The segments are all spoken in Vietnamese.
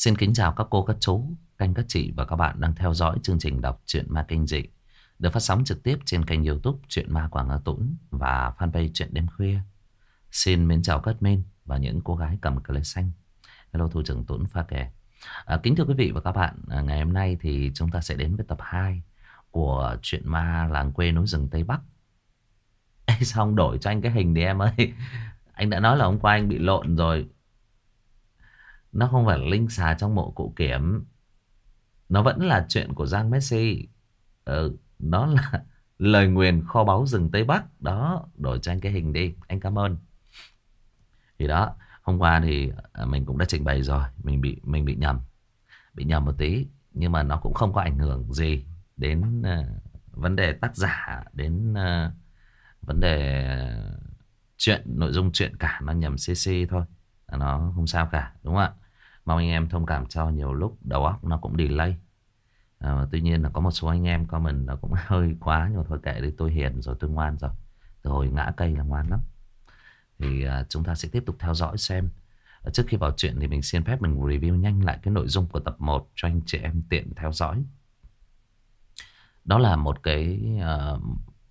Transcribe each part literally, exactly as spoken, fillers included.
Xin kính chào các cô, các chú, các anh, các chị và các bạn đang theo dõi chương trình đọc truyện ma kinh dị được phát sóng trực tiếp trên kênh YouTube Truyện Ma Quảng Hà Tũng và fanpage Truyện Đêm Khuya. Xin mến chào các admin và những cô gái cầm cờ lê xanh. Hello thủ trưởng Tuấn pha kè. À, kính thưa quý vị và các bạn, à, ngày hôm nay thì chúng ta sẽ đến với tập hai của Truyện Ma Làng Quê Núi Rừng Tây Bắc. Ê, sao ông đổi cho anh cái hình đi em ơi? Anh đã nói là hôm qua anh bị lộn rồi. Nó không phải là linh xà trong mộ cụ Kiểm. Nó vẫn là chuyện của Giang Messi. ừ, Nó là lời nguyền kho báu rừng Tây Bắc. Đó, đổi cho anh cái hình đi. Anh cảm ơn. Thì đó, hôm qua thì mình cũng đã trình bày rồi. Mình bị mình bị nhầm Bị nhầm một tí. Nhưng mà nó cũng không có ảnh hưởng gì đến uh, vấn đề tác giả, đến uh, vấn đề chuyện, nội dung chuyện cả. Nó nhầm xê xê thôi, nó không sao cả, đúng không ạ? Mong anh em thông cảm cho nhiều lúc đầu óc nó cũng delay. à, Tuy nhiên là có một số anh em comment nó cũng hơi quá. Nhưng mà thôi kệ đi, tôi hiền rồi, tôi ngoan rồi. Từ hồi ngã cây là ngoan lắm. Thì à, chúng ta sẽ tiếp tục theo dõi xem. à, Trước khi vào chuyện thì mình xin phép mình review nhanh lại cái nội dung của tập một cho anh chị em tiện theo dõi. Đó là một cái uh,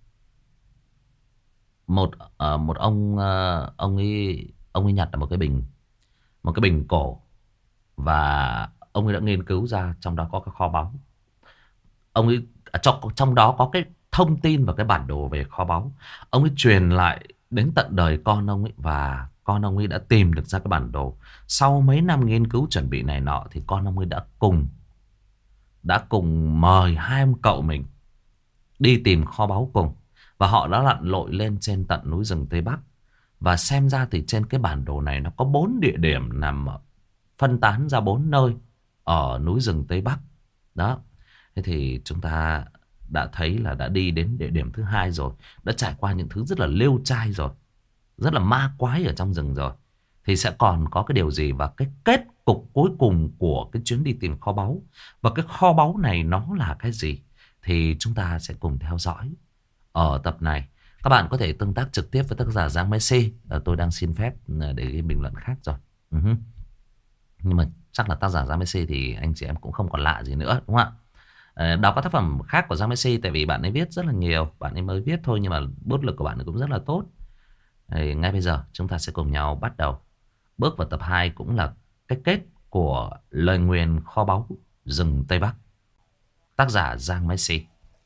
một uh, một ông uh, ông ấy ông ấy nhặt là một cái bình một cái bình cổ, và ông ấy đã nghiên cứu ra trong đó có cái kho báu. Ông ấy à, trong, trong đó có cái thông tin và cái bản đồ về kho báu. Ông ấy truyền lại đến tận đời con ông ấy, và con ông ấy đã tìm được ra cái bản đồ. Sau mấy năm nghiên cứu chuẩn bị này nọ thì con ông ấy đã cùng đã cùng mời hai ông cậu mình đi tìm kho báu cùng. Và họ đã lặn lội lên trên tận núi rừng Tây Bắc. Và xem ra thì trên cái bản đồ này nó có bốn địa điểm nằm phân tán ra bốn nơi ở núi rừng Tây Bắc. Đó. Thế thì chúng ta đã thấy là đã đi đến địa điểm thứ hai rồi. Đã trải qua những thứ rất là lêu trai rồi, rất là ma quái ở trong rừng rồi. Thì sẽ còn có cái điều gì, và cái kết cục cuối cùng của cái chuyến đi tìm kho báu, và cái kho báu này nó là cái gì, thì chúng ta sẽ cùng theo dõi ở tập này. Các bạn có thể tương tác trực tiếp với tác giả Giang Messi. Tôi đang xin phép để bình luận khác rồi. uh-huh. Nhưng mà chắc là tác giả Giang Messi thì anh chị em cũng không còn lạ gì nữa, đúng không ạ? Đọc các tác phẩm khác của Giang Messi, tại vì bạn ấy viết rất là nhiều. Bạn ấy mới viết thôi nhưng mà bút lực của bạn ấy cũng rất là tốt. Thì ngay bây giờ chúng ta sẽ cùng nhau bắt đầu bước vào tập hai, cũng là cái kết của lời nguyền kho báu rừng Tây Bắc. Tác giả Giang Messi.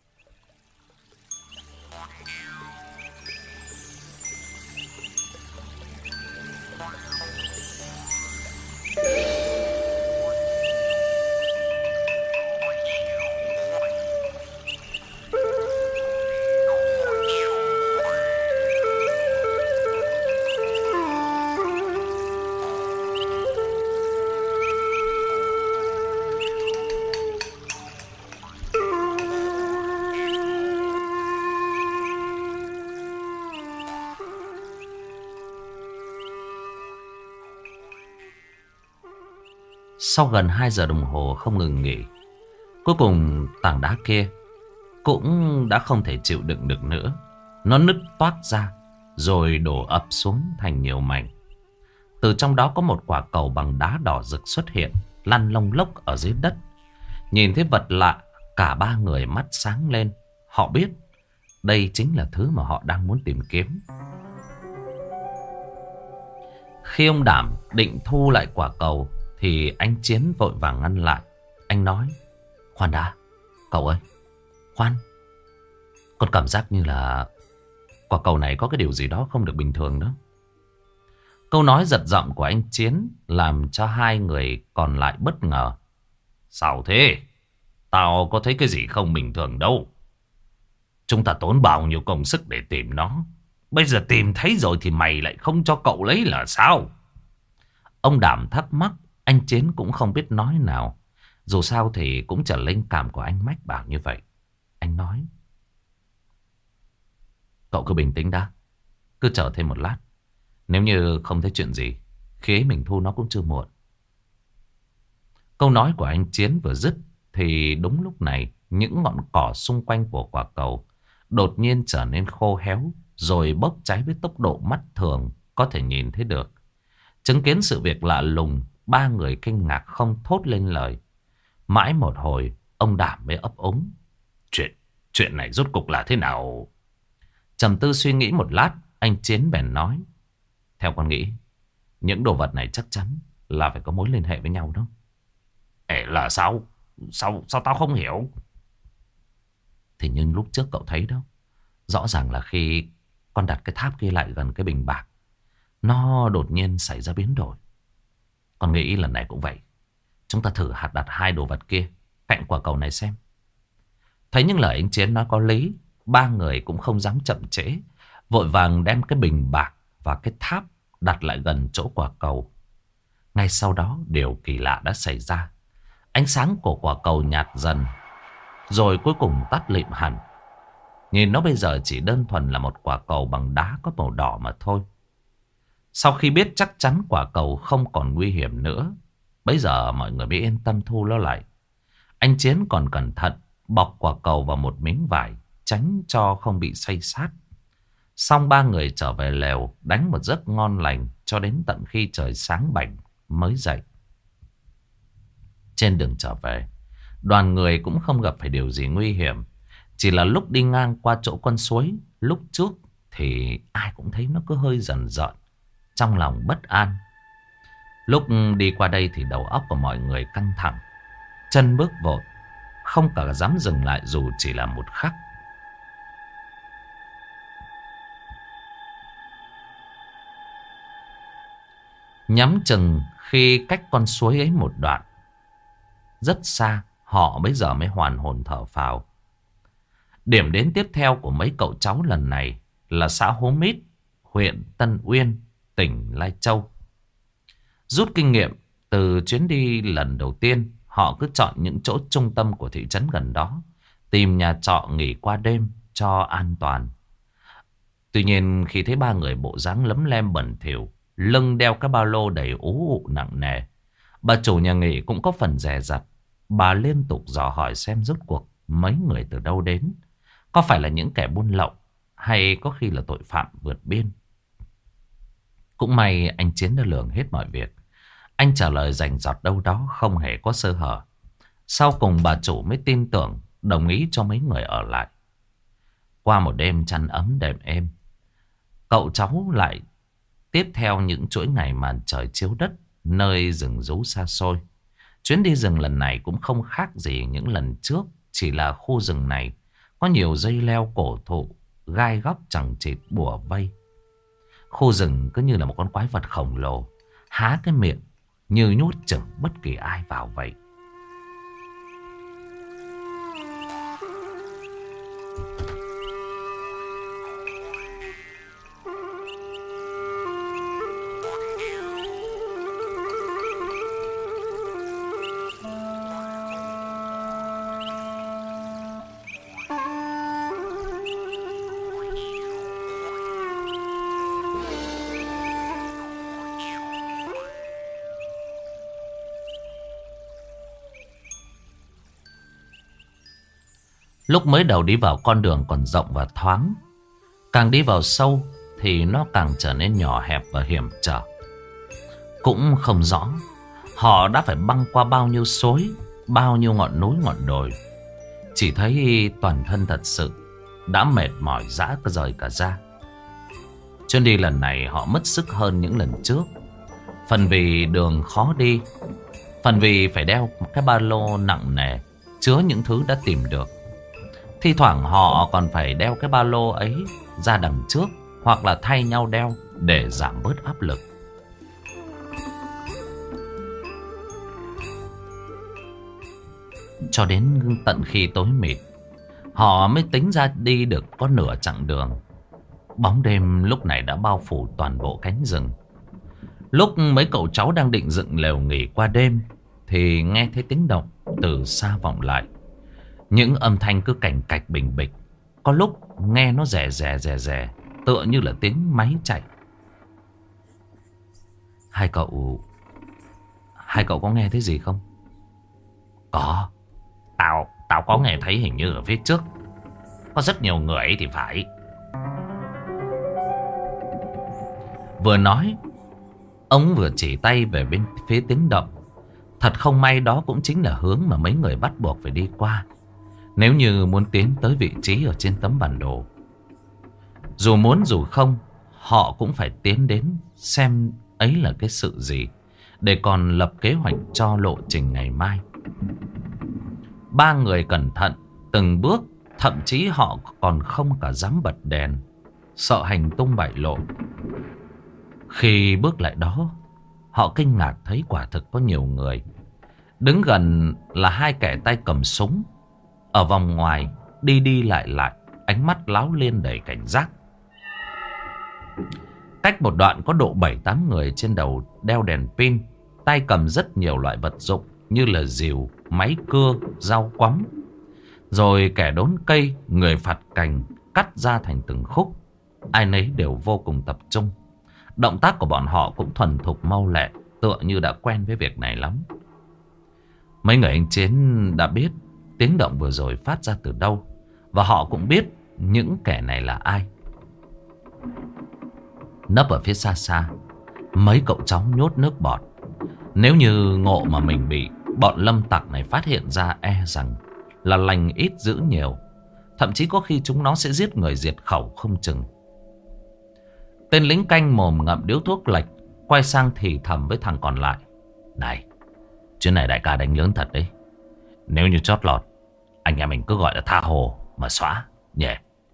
Sau gần hai giờ đồng hồ không ngừng nghỉ, cuối cùng tảng đá kia cũng đã không thể chịu đựng được nữa. Nó nứt toác ra rồi đổ ập xuống thành nhiều mảnh. Từ trong đó có một quả cầu bằng đá đỏ rực xuất hiện, lăn lông lốc ở dưới đất. Nhìn thấy vật lạ, cả ba người mắt sáng lên. Họ biết đây chính là thứ mà họ đang muốn tìm kiếm. Khi ông Đảm định thu lại quả cầu thì anh Chiến vội vàng ngăn lại. Anh nói: khoan đã, cậu ơi, khoan. Con cảm giác như là quả cầu này có cái điều gì đó không được bình thường đó. Câu nói giật giọng của anh Chiến làm cho hai người còn lại bất ngờ. Sao thế? Tao có thấy cái gì không bình thường đâu. Chúng ta tốn bao nhiêu công sức để tìm nó. Bây giờ tìm thấy rồi thì mày lại không cho cậu lấy là sao? Ông Đảm thắc mắc. Anh Chiến cũng không biết nói nào. Dù sao thì cũng trở linh cảm của anh mách bảo như vậy. Anh nói: cậu cứ bình tĩnh đã, cứ chờ thêm một lát. Nếu như không thấy chuyện gì, khi ấy mình thu nó cũng chưa muộn. Câu nói của anh Chiến vừa dứt thì đúng lúc này, những ngọn cỏ xung quanh của quả cầu đột nhiên trở nên khô héo, rồi bốc cháy với tốc độ mắt thường có thể nhìn thấy được. Chứng kiến sự việc lạ lùng, ba người kinh ngạc không thốt lên lời. Mãi một hồi, ông Đảm mới ấp úng. Chuyện, chuyện này rốt cục là thế nào? Trầm tư suy nghĩ một lát, anh Chiến bèn nói. Theo con nghĩ, những đồ vật này chắc chắn là phải có mối liên hệ với nhau đó. Ê, là sao? Sao, sao tao không hiểu? Thì nhưng lúc trước cậu thấy đó, rõ ràng là khi con đặt cái tháp kia lại gần cái bình bạc, nó đột nhiên xảy ra biến đổi. Con nghĩ lần này cũng vậy. Chúng ta thử hạt đặt hai đồ vật kia cạnh quả cầu này xem. Thấy những lời anh Chiến nói có lý, ba người cũng không dám chậm trễ, vội vàng đem cái bình bạc và cái tháp đặt lại gần chỗ quả cầu. Ngay sau đó điều kỳ lạ đã xảy ra. Ánh sáng của quả cầu nhạt dần, rồi cuối cùng tắt lịm hẳn. Nhìn nó bây giờ chỉ đơn thuần là một quả cầu bằng đá có màu đỏ mà thôi. Sau khi biết chắc chắn quả cầu không còn nguy hiểm nữa, bây giờ mọi người mới yên tâm thu nó lại. Anh Chiến còn cẩn thận bọc quả cầu vào một miếng vải, tránh cho không bị xay sát. Xong ba người trở về lều, đánh một giấc ngon lành cho đến tận khi trời sáng bảnh mới dậy. Trên đường trở về, đoàn người cũng không gặp phải điều gì nguy hiểm. Chỉ là lúc đi ngang qua chỗ con suối lúc trước thì ai cũng thấy nó cứ hơi dần dợn, trong lòng bất an. Lúc đi qua đây thì đầu óc của mọi người căng thẳng, chân bước vội, không cả dám dừng lại dù chỉ là một khắc. Nhắm chừng khi cách con suối ấy một đoạn rất xa, họ bây giờ mới hoàn hồn thở phào. Điểm đến tiếp theo của mấy cậu cháu lần này là xã Hố Mít, huyện Tân Uyên, tỉnh Lai Châu. Rút kinh nghiệm từ chuyến đi lần đầu tiên, họ cứ chọn những chỗ trung tâm của thị trấn gần đó, tìm nhà trọ nghỉ qua đêm cho an toàn. Tuy nhiên khi thấy ba người bộ dáng lấm lem bẩn thỉu, lưng đeo cái ba lô đầy ú ụ nặng nề, bà chủ nhà nghỉ cũng có phần dè dặt. Bà liên tục dò hỏi xem rốt cuộc mấy người từ đâu đến, có phải là những kẻ buôn lậu hay có khi là tội phạm vượt biên. Cũng may anh Chiến đã lường hết mọi việc. Anh trả lời rành rọt đâu đó, không hề có sơ hở. Sau cùng bà chủ mới tin tưởng, đồng ý cho mấy người ở lại. Qua một đêm chăn ấm đệm êm, cậu cháu lại tiếp theo những chuỗi ngày màn trời chiếu đất nơi rừng rú xa xôi. Chuyến đi rừng lần này cũng không khác gì những lần trước, chỉ là khu rừng này có nhiều dây leo cổ thụ, gai góc chằng chịt bủa vây. Khu rừng cứ như là một con quái vật khổng lồ, há cái miệng như nhốt chừng bất kỳ ai vào vậy. Lúc mới đầu đi vào con đường còn rộng và thoáng, càng đi vào sâu thì nó càng trở nên nhỏ hẹp và hiểm trở. Cũng không rõ họ đã phải băng qua bao nhiêu suối, bao nhiêu ngọn núi ngọn đồi. Chỉ thấy toàn thân thật sự đã mệt mỏi rã cả rời cả da. Chuyến đi lần này họ mất sức hơn những lần trước. Phần vì đường khó đi, phần vì phải đeo một cái ba lô nặng nề chứa những thứ đã tìm được. Thi thoảng họ còn phải đeo cái ba lô ấy ra đằng trước, hoặc là thay nhau đeo để giảm bớt áp lực. Cho đến tận khi tối mịt, họ mới tính ra đi được có nửa chặng đường. Bóng đêm lúc này đã bao phủ toàn bộ cánh rừng. Lúc mấy cậu cháu đang định dựng lều nghỉ qua đêm thì nghe thấy tiếng động từ xa vọng lại. Những âm thanh cứ cành cạch bình bịch, có lúc nghe nó rè rè rè rè, tựa như là tiếng máy chạy. Hai cậu Hai cậu có nghe thấy gì không? Có. Tao Tao có nghe thấy, hình như ở phía trước có rất nhiều người ấy thì phải. Vừa nói, Ông vừa chỉ tay về bên phía tiếng động. Thật không may đó cũng chính là hướng mà mấy người bắt buộc phải đi qua, nếu như muốn tiến tới vị trí ở trên tấm bản đồ. Dù muốn dù không, họ cũng phải tiến đến xem ấy là cái sự gì, để còn lập kế hoạch cho lộ trình ngày mai. Ba người cẩn thận từng bước, thậm chí họ còn không cả dám bật đèn, sợ hành tung bại lộ. Khi bước lại đó, họ kinh ngạc thấy quả thực có nhiều người. Đứng gần là hai kẻ tay cầm súng, ở vòng ngoài đi đi lại lại, ánh mắt láo liên đầy cảnh giác. Cách một đoạn có độ bảy tám người, trên đầu đeo đèn pin, tay cầm rất nhiều loại vật dụng như là rìu, máy cưa, dao quắm. Rồi kẻ đốn cây, người phạt cành, cắt ra thành từng khúc. Ai nấy đều vô cùng tập trung. Động tác của bọn họ cũng thuần thục mau lẹ, tựa như đã quen với việc này lắm. Mấy người anh Chiến đã biết tiếng động vừa rồi phát ra từ đâu, và họ cũng biết những kẻ này là ai. Nấp ở phía xa xa, mấy cậu cháu nhốt nước bọt. Nếu như ngộ mà mình bị bọn lâm tặc này phát hiện ra, e rằng là lành ít dữ nhiều. Thậm chí có khi chúng nó sẽ giết người diệt khẩu không chừng. Tên lính canh mồm ngậm điếu thuốc lệch quay sang thì thầm với thằng còn lại: Này, chuyến này đại ca đánh lớn thật đấy. Nếu như chót lọt, anh em mình cứ gọi là tha hồ mà xóa nhỉ.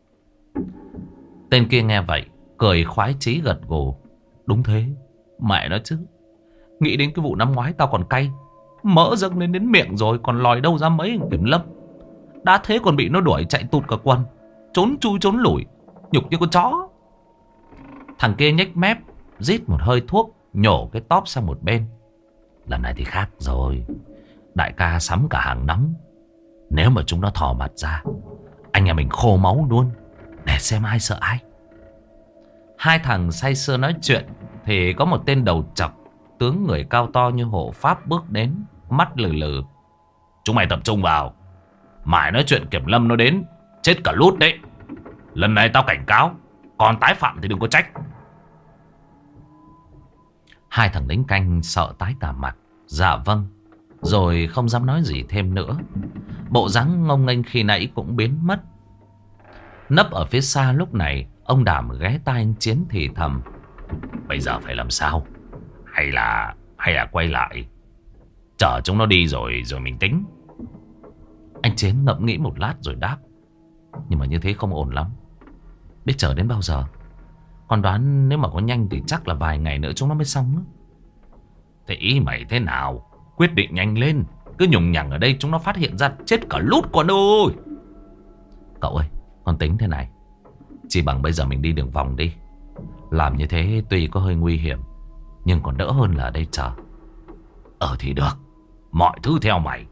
Tên kia nghe vậy cười khoái chí gật gù: Đúng thế, mẹ nó chứ. Nghĩ đến cái vụ năm ngoái tao còn cay, mỡ dâng lên đến miệng rồi, còn lòi đâu ra mấy kiểm lâm. Đã thế còn bị nó đuổi chạy tụt cả quần, trốn chui trốn lủi, nhục như con chó. Thằng kia nhếch mép, rít một hơi thuốc, nhổ cái tóp sang một bên. Lần này thì khác rồi, đại ca sắm cả hàng nóng. Nếu mà chúng nó thò mặt ra, anh em mình khô máu luôn, để xem ai sợ ai. Hai thằng say sưa nói chuyện thì có một tên đầu chọc, tướng người cao to như hộ pháp bước đến, mắt lừ lừ: Chúng mày tập trung vào, mãi nói chuyện kiểm lâm nó đến, chết cả lút đấy. Lần này tao cảnh cáo, còn tái phạm thì đừng có trách. Hai thằng lính canh sợ tái cả mặt, dạ vâng, rồi không dám nói gì thêm nữa. Bộ dáng ngông nghênh khi nãy cũng biến mất. Nấp ở phía xa lúc này, ông Đảm ghé tai anh Chiến thì thầm: Bây giờ phải làm sao? Hay là hay là quay lại chở chúng nó đi rồi rồi mình tính. Anh Chiến ngẫm nghĩ một lát rồi đáp: Nhưng mà như thế không ổn lắm. Biết chờ đến bao giờ? Còn đoán nếu mà có nhanh thì chắc là vài ngày nữa chúng nó mới xong. Thế ý mày thế nào? Quyết định nhanh lên, cứ nhùng nhằng ở đây chúng nó phát hiện ra chết cả lút con ơi. Cậu ơi, con tính thế này, chỉ bằng bây giờ mình đi đường vòng đi. Làm như thế tuy có hơi nguy hiểm, nhưng còn đỡ hơn là ở đây chờ. Ờ thì được, mọi thứ theo mày.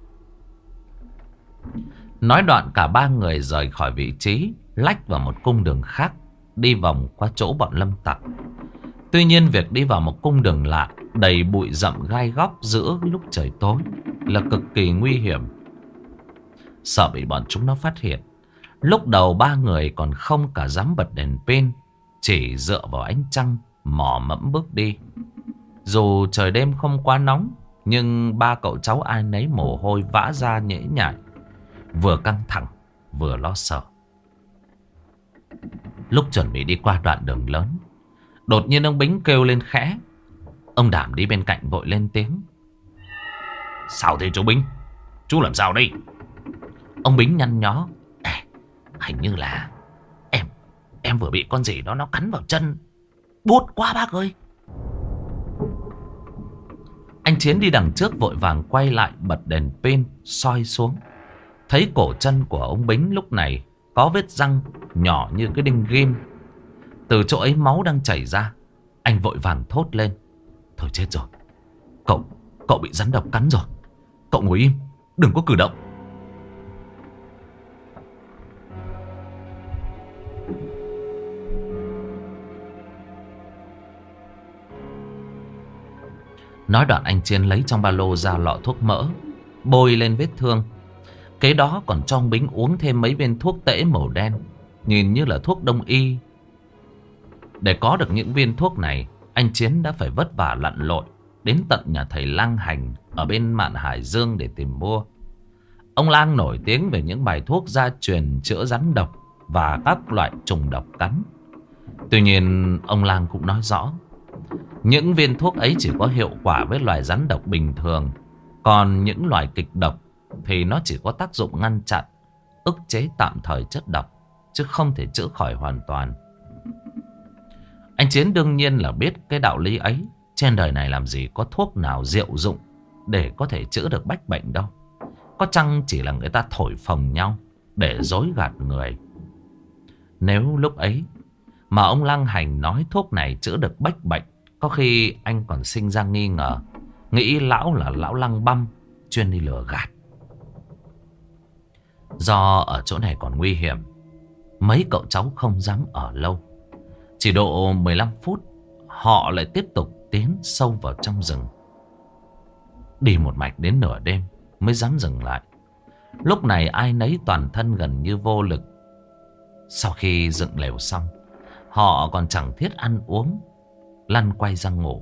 Nói đoạn cả ba người rời khỏi vị trí, lách vào một cung đường khác, đi vòng qua chỗ bọn lâm tặc. Tuy nhiên việc đi vào một cung đường lạ, đầy bụi rậm gai góc giữa lúc trời tối, là cực kỳ nguy hiểm. Sợ bị bọn chúng nó phát hiện, lúc đầu ba người còn không cả dám bật đèn pin, chỉ dựa vào ánh trăng mò mẫm bước đi. Dù trời đêm không quá nóng, nhưng ba cậu cháu ai nấy mồ hôi vã ra nhễ nhại, vừa căng thẳng vừa lo sợ. Lúc chuẩn bị đi qua đoạn đường lớn, đột nhiên ông Bính kêu lên khẽ. Ông Đảm đi bên cạnh vội lên tiếng: Sao thế chú Bính? Chú làm sao đây? Ông Bính nhăn nhó: à, Hình như là Em Em vừa bị con gì đó nó cắn vào chân. Buốt quá bác ơi. Anh Chiến đi đằng trước vội vàng quay lại bật đèn pin soi xuống. Thấy cổ chân của ông Bính lúc này có vết răng nhỏ như cái đinh ghim. Từ chỗ ấy máu đang chảy ra. Anh vội vàng thốt lên: Thôi chết rồi, Cậu Cậu bị rắn độc cắn rồi. Cậu ngồi im, đừng có cử động. Nói đoạn anh Chiến lấy trong ba lô ra lọ thuốc mỡ, bôi lên vết thương. Kế đó còn cho ông Bính uống thêm mấy viên thuốc tễ màu đen, nhìn như là thuốc đông y. Để có được những viên thuốc này, anh Chiến đã phải vất vả lặn lội đến tận nhà thầy Lang Hành ở bên mạn Hải Dương để tìm mua. Ông Lang nổi tiếng về những bài thuốc gia truyền chữa rắn độc và các loại trùng độc cắn. Tuy nhiên, ông Lang cũng nói rõ, những viên thuốc ấy chỉ có hiệu quả với loài rắn độc bình thường. Còn những loài kịch độc thì nó chỉ có tác dụng ngăn chặn, ức chế tạm thời chất độc, chứ không thể chữa khỏi hoàn toàn. Anh Chiến đương nhiên là biết cái đạo lý ấy. Trên đời này làm gì có thuốc nào diệu dụng để có thể chữa được bách bệnh đâu. Có chăng chỉ là người ta thổi phồng nhau để dối gạt người. Nếu lúc ấy mà ông Lang Hành nói thuốc này chữa được bách bệnh, có khi anh còn sinh ra nghi ngờ, nghĩ lão là lão Lăng Băm, chuyên đi lừa gạt. Do ở chỗ này còn nguy hiểm, mấy cậu cháu không dám ở lâu. Chỉ độ mười lăm phút, họ lại tiếp tục tiến sâu vào trong rừng. Đi một mạch đến nửa đêm mới dám dừng lại. Lúc này ai nấy toàn thân gần như vô lực. Sau khi dựng lều xong, họ còn chẳng thiết ăn uống, lăn quay ra ngủ.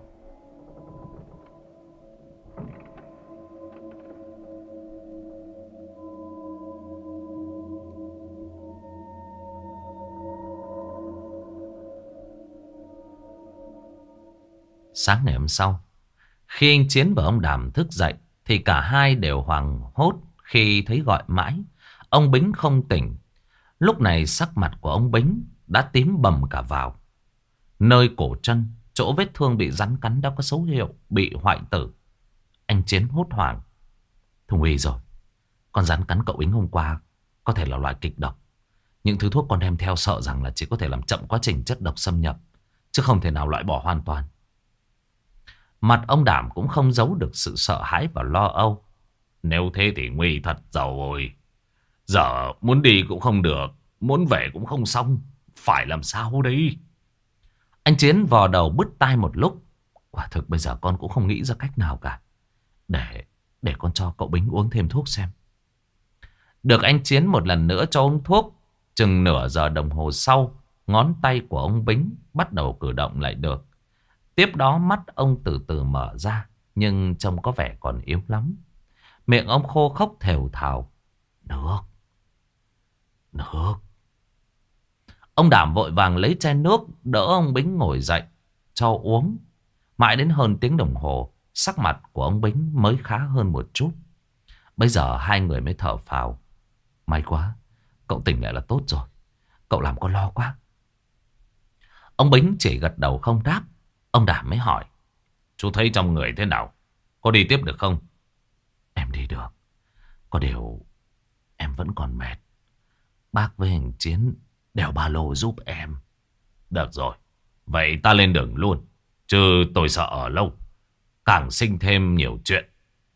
Sáng ngày hôm sau, khi anh Chiến và ông Đàm thức dậy thì cả hai đều hoảng hốt khi thấy gọi mãi ông Bính không tỉnh. Lúc này sắc mặt của ông Bính đã tím bầm cả vào. Nơi cổ chân, chỗ vết thương bị rắn cắn đã có dấu hiệu bị hoại tử. Anh Chiến hốt hoảng. Thùng uy rồi, con rắn cắn cậu Bính hôm qua có thể là loại kịch độc. Những thứ thuốc con đem theo sợ rằng là chỉ có thể làm chậm quá trình chất độc xâm nhập, chứ không thể nào loại bỏ hoàn toàn. Mặt ông Đảm cũng không giấu được sự sợ hãi và lo âu. Nếu thế thì nguy thật rồi. Giờ muốn đi cũng không được, muốn về cũng không xong. Phải làm sao đây? Anh Chiến vò đầu bứt tai một lúc. Quả thực bây giờ con cũng không nghĩ ra cách nào cả. Để để con cho cậu Bính uống thêm thuốc xem. Được anh Chiến một lần nữa cho uống thuốc. Chừng nửa giờ đồng hồ sau, ngón tay của ông Bính bắt đầu cử động lại được. Tiếp đó mắt ông từ từ mở ra, nhưng trông có vẻ còn yếu lắm. Miệng ông khô khốc thều thào. Nước, nước. Ông Đảm vội vàng lấy chai nước đỡ ông Bính ngồi dậy cho uống. Mãi đến hơn tiếng đồng hồ, sắc mặt của ông Bính mới khá hơn một chút. Bây giờ hai người mới thở phào. May quá, cậu tỉnh lại là tốt rồi. Cậu làm con lo quá. Ông Bính chỉ gật đầu không đáp. Ông Đảm mới hỏi. Chú thấy trong người thế nào? Có đi tiếp được không? Em đi được. Có điều em vẫn còn mệt. Bác với anh Chiến đèo ba lô giúp em. Được rồi, vậy ta lên đường luôn. Chứ tôi sợ ở lâu, càng sinh thêm nhiều chuyện.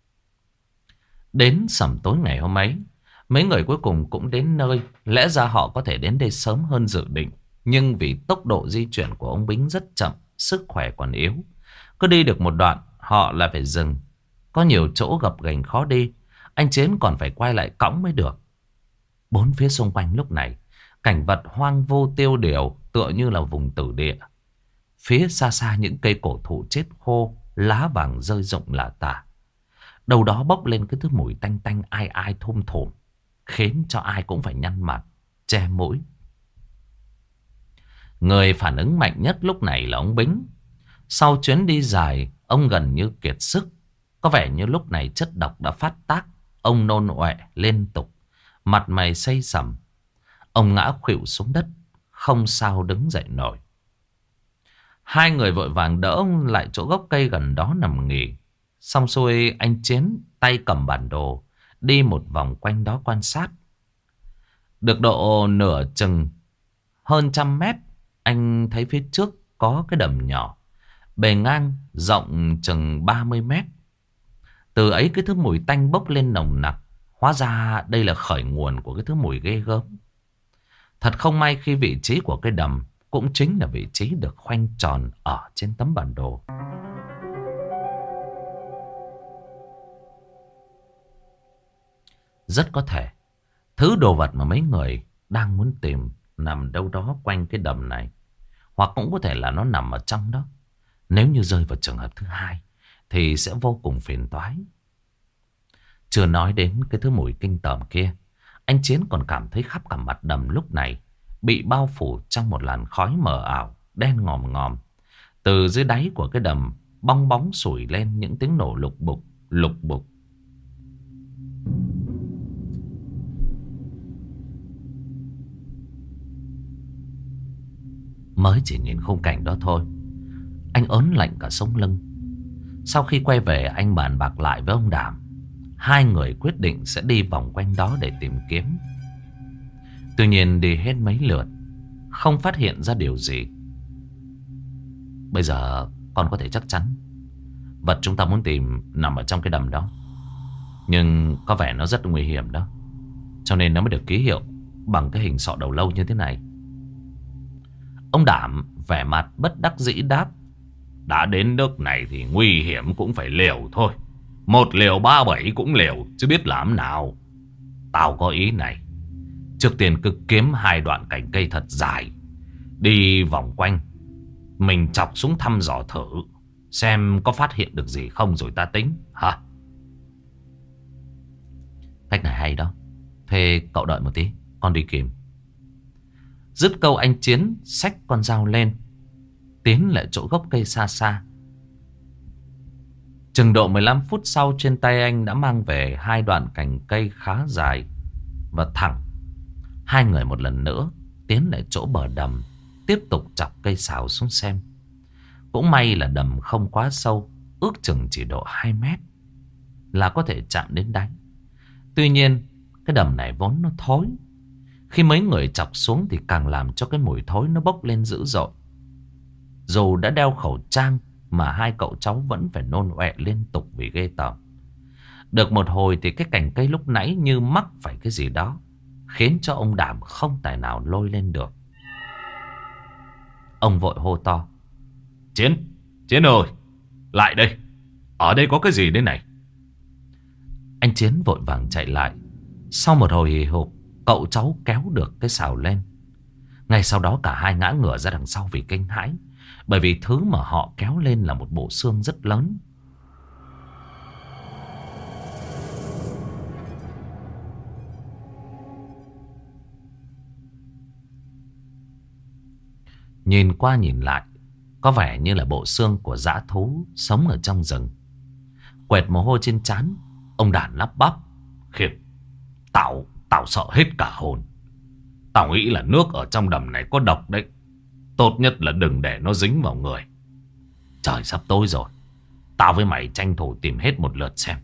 Đến sẩm tối ngày hôm ấy, mấy người cuối cùng cũng đến nơi. Lẽ ra họ có thể đến đây sớm hơn dự định, nhưng vì tốc độ di chuyển của ông Bính rất chậm, sức khỏe còn yếu. Cứ đi được một đoạn, họ lại phải dừng. Có nhiều chỗ gập ghềnh khó đi. Anh Chiến còn phải quay lại cõng mới được. Bốn phía xung quanh lúc này, cảnh vật hoang vô tiêu điều, tựa như là vùng tử địa. Phía xa xa những cây cổ thụ chết khô, lá vàng rơi rụng lả tả. Đầu đó bốc lên cái thứ mùi tanh tanh ai ai thum thủm, khiến cho ai cũng phải nhăn mặt, che mũi. Người phản ứng mạnh nhất lúc này là ông Bính. Sau chuyến đi dài, ông gần như kiệt sức. Có vẻ như lúc này chất độc đã phát tác. Ông nôn ọe liên tục, mặt mày xây sẩm. Ông ngã khuỵu xuống đất, không sao đứng dậy nổi. Hai người vội vàng đỡ ông lại chỗ gốc cây gần đó nằm nghỉ. Xong xuôi anh Chiến tay cầm bản đồ, đi một vòng quanh đó quan sát. Được độ nửa chừng hơn trăm mét, anh thấy phía trước có cái đầm nhỏ, bề ngang rộng chừng ba mươi mét. Từ ấy cái thứ mùi tanh bốc lên nồng nặc. Hóa ra đây là khởi nguồn của cái thứ mùi ghê gớm. Thật không may khi vị trí của cái đầm cũng chính là vị trí được khoanh tròn ở trên tấm bản đồ. Rất có thể thứ đồ vật mà mấy người đang muốn tìm nằm đâu đó quanh cái đầm này. Hoặc cũng có thể là nó nằm ở trong đó. Nếu như rơi vào trường hợp thứ hai thì sẽ vô cùng phiền toái. Chưa nói đến cái thứ mùi kinh tởm kia, anh Chiến còn cảm thấy khắp cả mặt đầm lúc này bị bao phủ trong một làn khói mờ ảo, đen ngòm ngòm. Từ dưới đáy của cái đầm bong bóng sủi lên những tiếng nổ lục bục, lục bục. Mới chỉ nhìn khung cảnh đó thôi, anh ớn lạnh cả sống lưng. Sau khi quay về, anh bàn bạc lại với ông Đảm. Hai người quyết định sẽ đi vòng quanh đó để tìm kiếm. Tuy nhiên đi hết mấy lượt, không phát hiện ra điều gì. Bây giờ con có thể chắc chắn vật chúng ta muốn tìm nằm ở trong cái đầm đó. Nhưng có vẻ nó rất nguy hiểm đó, cho nên nó mới được ký hiệu bằng cái hình sọ đầu lâu như thế này. Ông Đảm vẻ mặt bất đắc dĩ đáp: đã đến nước này thì nguy hiểm cũng phải liều thôi. Một liều ba bảy cũng liều, chứ biết làm nào. Tao có ý này. Trước tiên cứ kiếm hai đoạn cành cây thật dài, đi vòng quanh, mình chọc xuống thăm dò thử, xem có phát hiện được gì không rồi ta tính hả? Cách này hay đó. Thế cậu đợi một tí, con đi kìm. Dứt câu, anh Chiến xách con dao lên, tiến lại chỗ gốc cây xa xa. Chừng độ mười lăm phút sau, trên tay anh đã mang về hai đoạn cành cây khá dài và thẳng. Hai người một lần nữa tiến lại chỗ bờ đầm, tiếp tục chọc cây sào xuống xem. Cũng may là đầm không quá sâu, ước chừng chỉ độ hai mét là có thể chạm đến đáy. Tuy nhiên cái đầm này vốn nó thối, khi mấy người chọc xuống thì càng làm cho cái mùi thối nó bốc lên dữ dội. Dù đã đeo khẩu trang mà hai cậu cháu vẫn phải nôn ọe liên tục vì ghê tởm. Được một hồi thì cái cành cây lúc nãy như mắc phải cái gì đó, khiến cho ông Đảm không tài nào lôi lên được. Ông vội hô to: Chiến, Chiến ơi, lại đây. Ở đây có cái gì đây này? Anh Chiến vội vàng chạy lại. Sau một hồi hì hục, cậu cháu kéo được cái sào lên. Ngay sau đó cả hai ngã ngửa ra đằng sau vì kinh hãi, bởi vì thứ mà họ kéo lên là một bộ xương rất lớn. Nhìn qua nhìn lại, có vẻ như là bộ xương của dã thú sống ở trong rừng. Quệt mồ hôi trên trán, ông Đản lắp bắp: Khiếp, tao, tao sợ hết cả hồn. Tao nghĩ là nước ở trong đầm này có độc đấy. Tốt nhất là đừng để nó dính vào người. Trời sắp tối rồi, tao với mày tranh thủ tìm hết một lượt xem.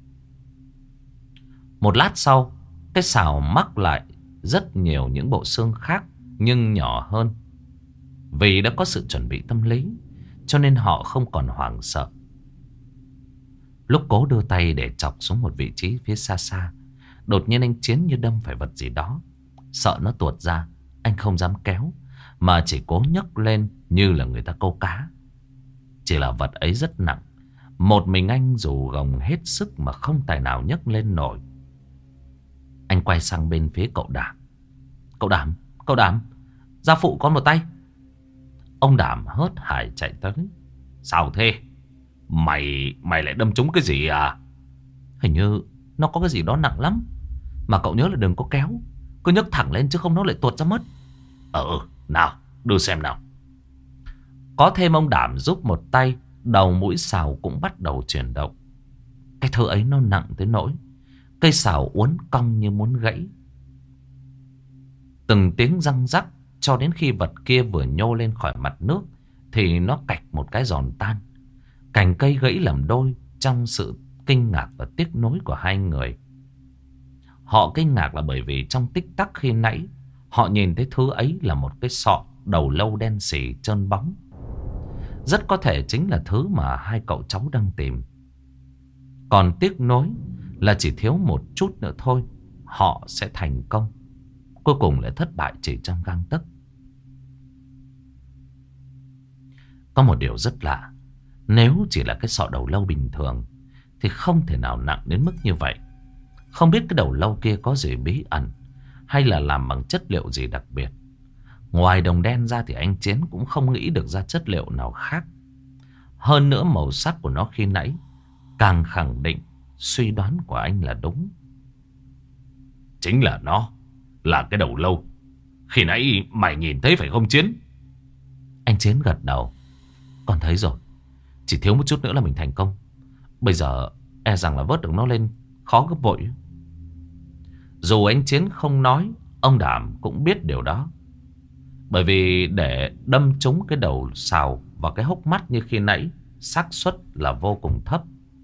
Một lát sau, cái sào mắc lại rất nhiều những bộ xương khác nhưng nhỏ hơn. Vì đã có sự chuẩn bị tâm lý, cho nên họ không còn hoảng sợ. Lúc cố đưa tay để chọc xuống một vị trí phía xa xa, đột nhiên anh Chiến như đâm phải vật gì đó. Sợ nó tuột ra, anh không dám kéo, mà chỉ cố nhấc lên như là người ta câu cá. Chỉ là vật ấy rất nặng, một mình anh dù gồng hết sức mà không tài nào nhấc lên nổi. Anh quay sang bên phía cậu Đảm: Cậu Đảm, cậu Đảm, ra phụ con một tay. Ông Đảm hớt hải chạy tới: Sao thế? Mày, mày lại đâm trúng cái gì à? Hình như nó có cái gì đó nặng lắm. Mà cậu nhớ là đừng có kéo, cứ nhấc thẳng lên chứ không nó lại tuột ra mất. Ừ, nào, đưa xem nào. Có thêm ông Đảm giúp một tay, đầu mũi sào cũng bắt đầu chuyển động. Cái thứ ấy nó nặng tới nỗi cây sào uốn cong như muốn gãy. Từng tiếng răng rắc, cho đến khi vật kia vừa nhô lên khỏi mặt nước thì nó cạch một cái giòn tan. Cành cây gãy làm đôi trong sự kinh ngạc và tiếc nuối của hai người. Họ kinh ngạc là bởi vì trong tích tắc khi nãy họ nhìn thấy thứ ấy là một cái sọ đầu lâu đen xỉ trơn bóng. Rất có thể chính là thứ mà hai cậu cháu đang tìm. Còn tiếc nuối là chỉ thiếu một chút nữa thôi, họ sẽ thành công. Cuối cùng lại thất bại chỉ trong gang tấc. Có một điều rất lạ, nếu chỉ là cái sọ đầu lâu bình thường thì không thể nào nặng đến mức như vậy. Không biết cái đầu lâu kia có gì bí ẩn, hay là làm bằng chất liệu gì đặc biệt. Ngoài đồng đen ra thì anh Chiến cũng không nghĩ được ra chất liệu nào khác. Hơn nữa màu sắc của nó khi nãy càng khẳng định suy đoán của anh là đúng. Chính là nó, là cái đầu lâu khi nãy mày nhìn thấy phải không Chiến? Anh Chiến gật đầu. Con thấy rồi. Chỉ thiếu một chút nữa là mình thành công. Bây giờ e rằng là vớt được nó lên khó gấp bội. Dù anh Chiến không nói, ông Đảm cũng biết điều đó. Bởi vì để đâm trúng cái đầu sào vào cái hốc mắt như khi nãy, xác suất là vô cùng thấp.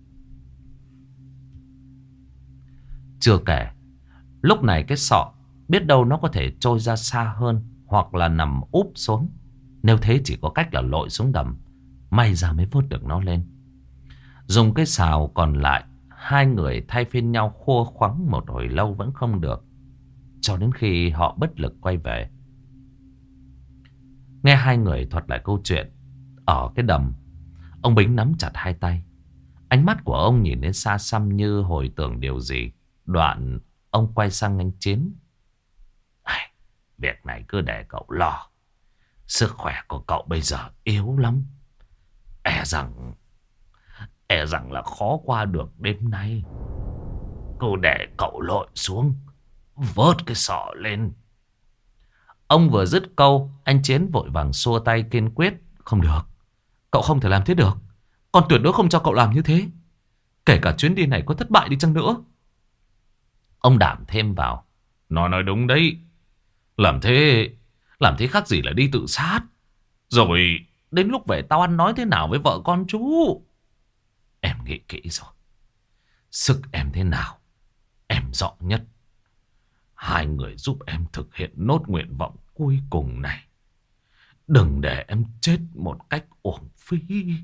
Chưa kể, lúc này cái sọ biết đâu nó có thể trôi ra xa hơn, hoặc là nằm úp xuống. Nếu thế chỉ có cách là lội xuống đầm, may ra mới vớt được nó lên. Dùng cái sào còn lại, hai người thay phiên nhau khua khoắng một hồi lâu vẫn không được, cho đến khi họ bất lực quay về. Nghe hai người thuật lại câu chuyện ở cái đầm, ông Bính nắm chặt hai tay. Ánh mắt của ông nhìn đến xa xăm như hồi tưởng điều gì. Đoạn ông quay sang anh Chiến. Việc này cứ để cậu lo. Sức khỏe của cậu bây giờ yếu lắm. E rằng E rằng là khó qua được đêm nay. Cứ để cậu lội xuống, vớt cái sọ lên. Ông vừa dứt câu, anh Chiến vội vàng xua tay kiên quyết. Không được, cậu không thể làm thế được. Con tuyệt đối không cho cậu làm như thế. Kể cả chuyến đi này có thất bại đi chăng nữa. Ông Đảm thêm vào. Nó nói đúng đấy. Làm thế Làm thế khác gì là đi tự sát. Rồi đến lúc về tao ăn nói thế nào với vợ con chú? Em nghĩ kỹ rồi. Sức em thế nào em rõ nhất. Hai người giúp em thực hiện nốt nguyện vọng cuối cùng này. Đừng để em chết một cách uổng phí.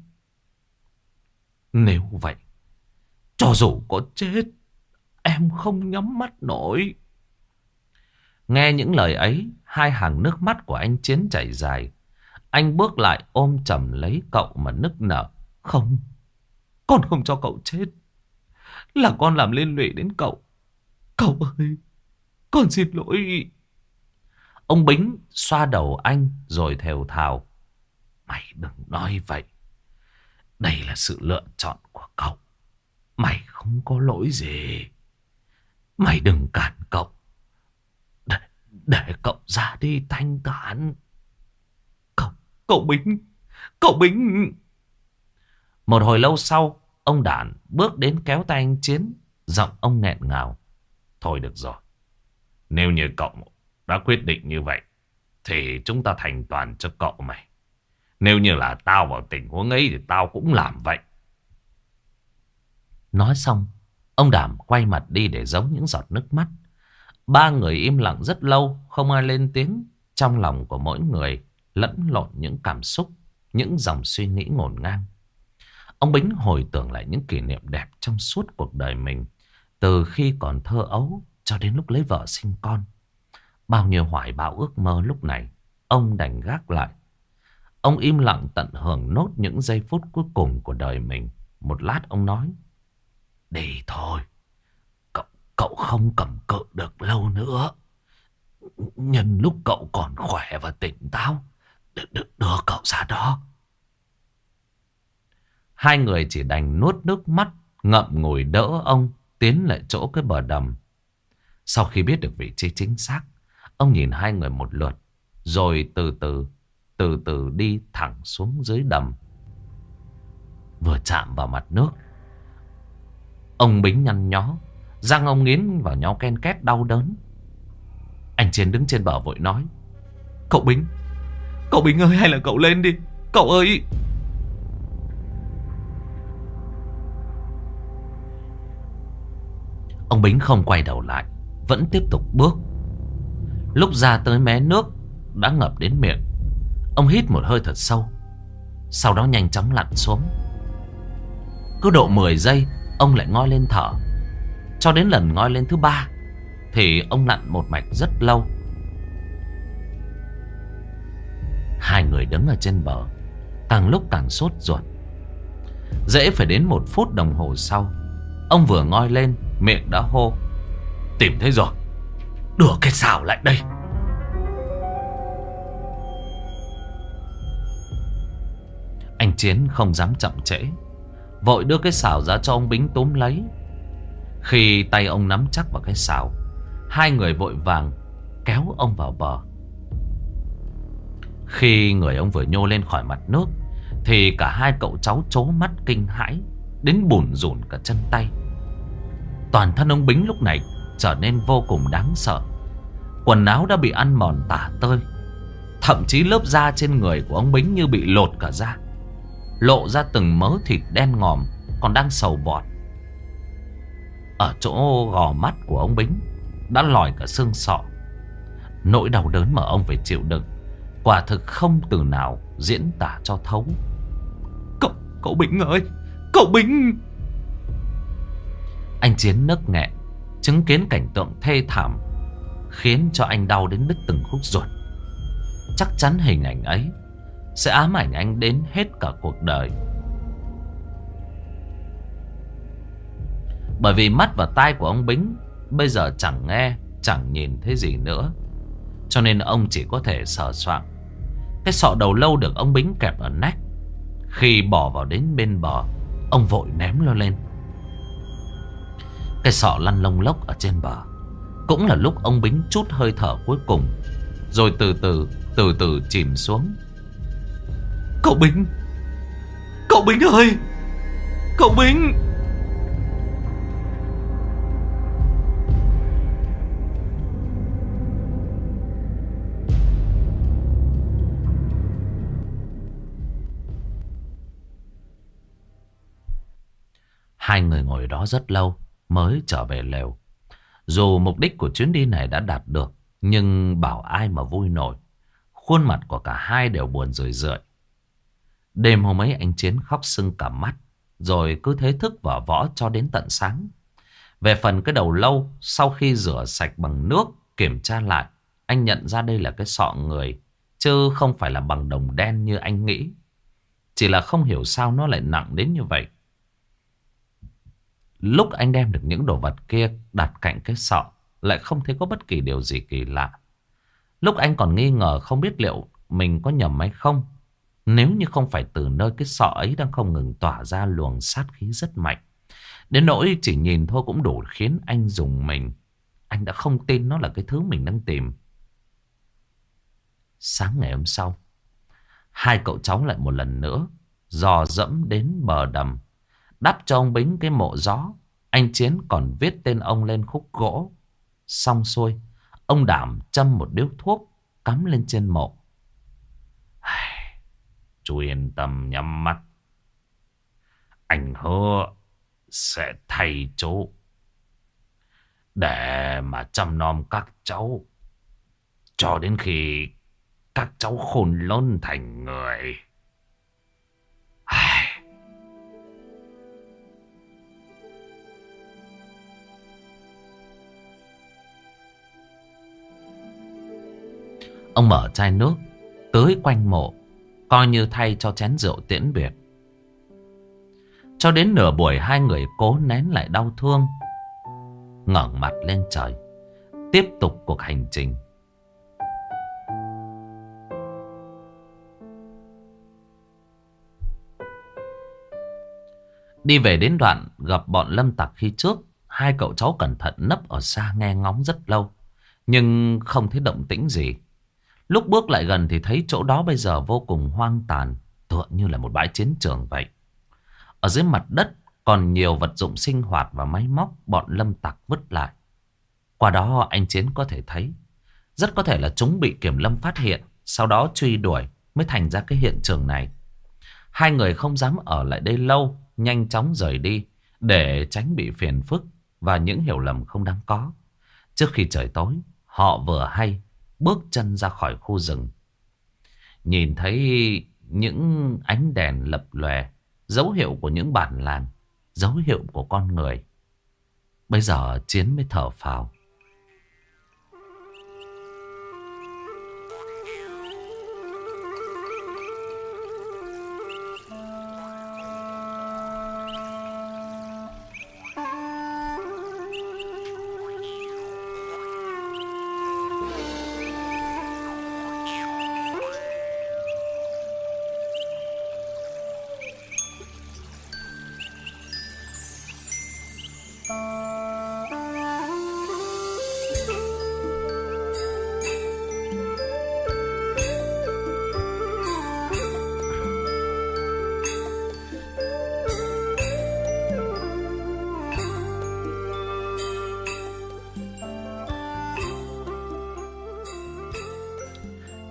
Nếu vậy, cho dù có chết, em không nhắm mắt nổi. Nghe những lời ấy, hai hàng nước mắt của anh Chiến chảy dài. Anh bước lại ôm chầm lấy cậu mà nức nở. Không, con không cho cậu chết. Là con làm liên lụy đến cậu. Cậu ơi, con xin lỗi. Ông Bính xoa đầu anh rồi thều thào. Mày đừng nói vậy. Đây là sự lựa chọn của cậu. Mày không có lỗi gì. Mày đừng cản cậu. Để, để cậu ra đi thanh thản. Cậu, cậu Bính, cậu Bính. Một hồi lâu sau, ông Đản bước đến kéo tay anh Chiến. Giọng ông nghẹn ngào. Thôi được rồi. Nếu như cậu đã quyết định như vậy, thì chúng ta thành toàn cho cậu mày. Nếu như là tao vào tình huống ấy thì tao cũng làm vậy. Nói xong, ông Đảm quay mặt đi để giấu những giọt nước mắt. Ba người im lặng rất lâu, không ai lên tiếng. Trong lòng của mỗi người lẫn lộn những cảm xúc, những dòng suy nghĩ ngổn ngang. Ông Bính hồi tưởng lại những kỷ niệm đẹp trong suốt cuộc đời mình, từ khi còn thơ ấu cho đến lúc lấy vợ sinh con. Bao nhiêu hoài bão ước mơ lúc này ông đành gác lại. Ông im lặng tận hưởng nốt những giây phút cuối cùng của đời mình. Một lát ông nói. Đi thôi. Cậu, cậu không cầm cự được lâu nữa. Nhân lúc cậu còn khỏe và tỉnh táo, đưa, đưa, đưa cậu ra đó. Hai người chỉ đành nuốt nước mắt, ngậm ngùi đỡ ông tiến lại chỗ cái bờ đầm. Sau khi biết được vị trí chính xác, ông nhìn hai người một lượt, rồi từ từ, từ từ đi thẳng xuống dưới đầm. Vừa chạm vào mặt nước, ông Bính nhăn nhó, răng ông nghiến vào nhau ken két đau đớn. Anh Chiến đứng trên bờ vội nói. Cậu Bính, cậu Bính ơi, hay là cậu lên đi, cậu ơi. Ông Bính không quay đầu lại, vẫn tiếp tục bước. Lúc ra tới mé nước đã ngập đến miệng, ông hít một hơi thật sâu, sau đó nhanh chóng lặn xuống. Cứ độ mười giây ông lại ngoi lên thở. Cho đến lần ngoi lên thứ ba thì ông lặn một mạch rất lâu. Hai người đứng ở trên bờ, càng lúc càng sốt ruột. Dễ phải đến một phút đồng hồ sau, ông vừa ngoi lên, miệng đã hô. Tìm thấy rồi, đưa cái sào lại đây. Anh Chiến không dám chậm trễ, vội đưa cái sào ra cho ông Bính túm lấy. Khi tay ông nắm chắc vào cái sào, hai người vội vàng kéo ông vào bờ. Khi người ông vừa nhô lên khỏi mặt nước thì cả hai cậu cháu trố mắt kinh hãi đến bủn rủn cả chân tay. Toàn thân ông Bính lúc này trở nên vô cùng đáng sợ. Quần áo đã bị ăn mòn tả tơi, thậm chí lớp da trên người của ông Bính như bị lột cả da, lộ ra từng mớ thịt đen ngòm còn đang sầu bọt. Ở chỗ gò mắt của ông Bính đã lòi cả xương sọ. Nỗi đau đớn mà ông phải chịu đựng quả thực không từ nào diễn tả cho thấu. Cậu, cậu Bính ơi, cậu Bính! Anh Chiến nức nghẹn, chứng kiến cảnh tượng thê thảm khiến cho anh đau đến đứt từng khúc ruột. Chắc chắn hình ảnh ấy sẽ ám ảnh anh đến hết cả cuộc đời. Bởi vì mắt và tai của ông Bính bây giờ chẳng nghe, chẳng nhìn thấy gì nữa, cho nên ông chỉ có thể sờ soạng cái sọ đầu lâu được ông Bính kẹp ở nách. Khi bỏ vào đến bên bờ, ông vội ném nó lên. Cái sọ lăn lông lốc ở trên bờ. Cũng là lúc ông Bính trút hơi thở cuối cùng, rồi từ từ, từ từ chìm xuống. Cậu Bính! Cậu Bính ơi! Cậu Bính! Hai người ngồi đó rất lâu mới trở về lều. Dù mục đích của chuyến đi này đã đạt được, nhưng bảo ai mà vui nổi. Khuôn mặt của cả hai đều buồn rười rượi. Đêm hôm ấy anh Chiến khóc sưng cả mắt, rồi cứ thế thức vỏ võ cho đến tận sáng. Về phần cái đầu lâu, sau khi rửa sạch bằng nước, kiểm tra lại, anh nhận ra đây là cái sọ người, chứ không phải là bằng đồng đen như anh nghĩ. Chỉ là không hiểu sao nó lại nặng đến như vậy. Lúc anh đem được những đồ vật kia đặt cạnh cái sọ, lại không thấy có bất kỳ điều gì kỳ lạ. Lúc anh còn nghi ngờ không biết liệu mình có nhầm hay không, nếu như không phải từ nơi cái sọ ấy đang không ngừng tỏa ra luồng sát khí rất mạnh, đến nỗi chỉ nhìn thôi cũng đủ khiến anh rùng mình. Anh đã không tin nó là cái thứ mình đang tìm. Sáng ngày hôm sau, hai cậu cháu lại một lần nữa dò dẫm đến bờ đầm, đắp cho ông Bính cái mộ gió. Anh Chiến còn viết tên ông lên khúc gỗ. Xong xuôi, ông đảm châm một điếu thuốc cắm lên trên mộ. Chú yên tâm nhắm mắt, anh hứa sẽ thay chú để mà chăm nom các cháu cho đến khi các cháu khôn lớn thành người. Ông mở chai nước tưới quanh mộ, coi như thay cho chén rượu tiễn biệt. Cho đến nửa buổi hai người cố nén lại đau thương, ngẩng mặt lên trời, tiếp tục cuộc hành trình. Đi về đến đoạn gặp bọn lâm tặc khi trước, hai cậu cháu cẩn thận nấp ở xa nghe ngóng rất lâu, nhưng không thấy động tĩnh gì. Lúc bước lại gần thì thấy chỗ đó bây giờ vô cùng hoang tàn, tựa như là một bãi chiến trường vậy. Ở dưới mặt đất còn nhiều vật dụng sinh hoạt và máy móc bọn lâm tặc vứt lại. Qua đó anh Chiến có thể thấy, rất có thể là chúng bị kiểm lâm phát hiện, sau đó truy đuổi mới thành ra cái hiện trường này. Hai người không dám ở lại đây lâu, nhanh chóng rời đi để tránh bị phiền phức và những hiểu lầm không đáng có. Trước khi trời tối, họ vừa hay bước chân ra khỏi khu rừng. Nhìn thấy những ánh đèn lập lòe, dấu hiệu của những bản làng, dấu hiệu của con người. Bây giờ Chiến mới thở phào.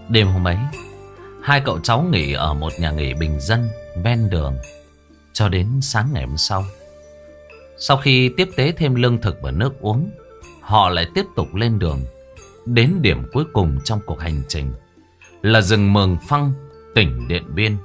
Đêm hôm ấy, hai cậu cháu nghỉ ở một nhà nghỉ bình dân ven đường cho đến sáng ngày hôm sau. Sau khi tiếp tế thêm lương thực và nước uống, họ lại tiếp tục lên đường. Đến điểm cuối cùng trong cuộc hành trình là rừng Mường Phăng, tỉnh Điện Biên.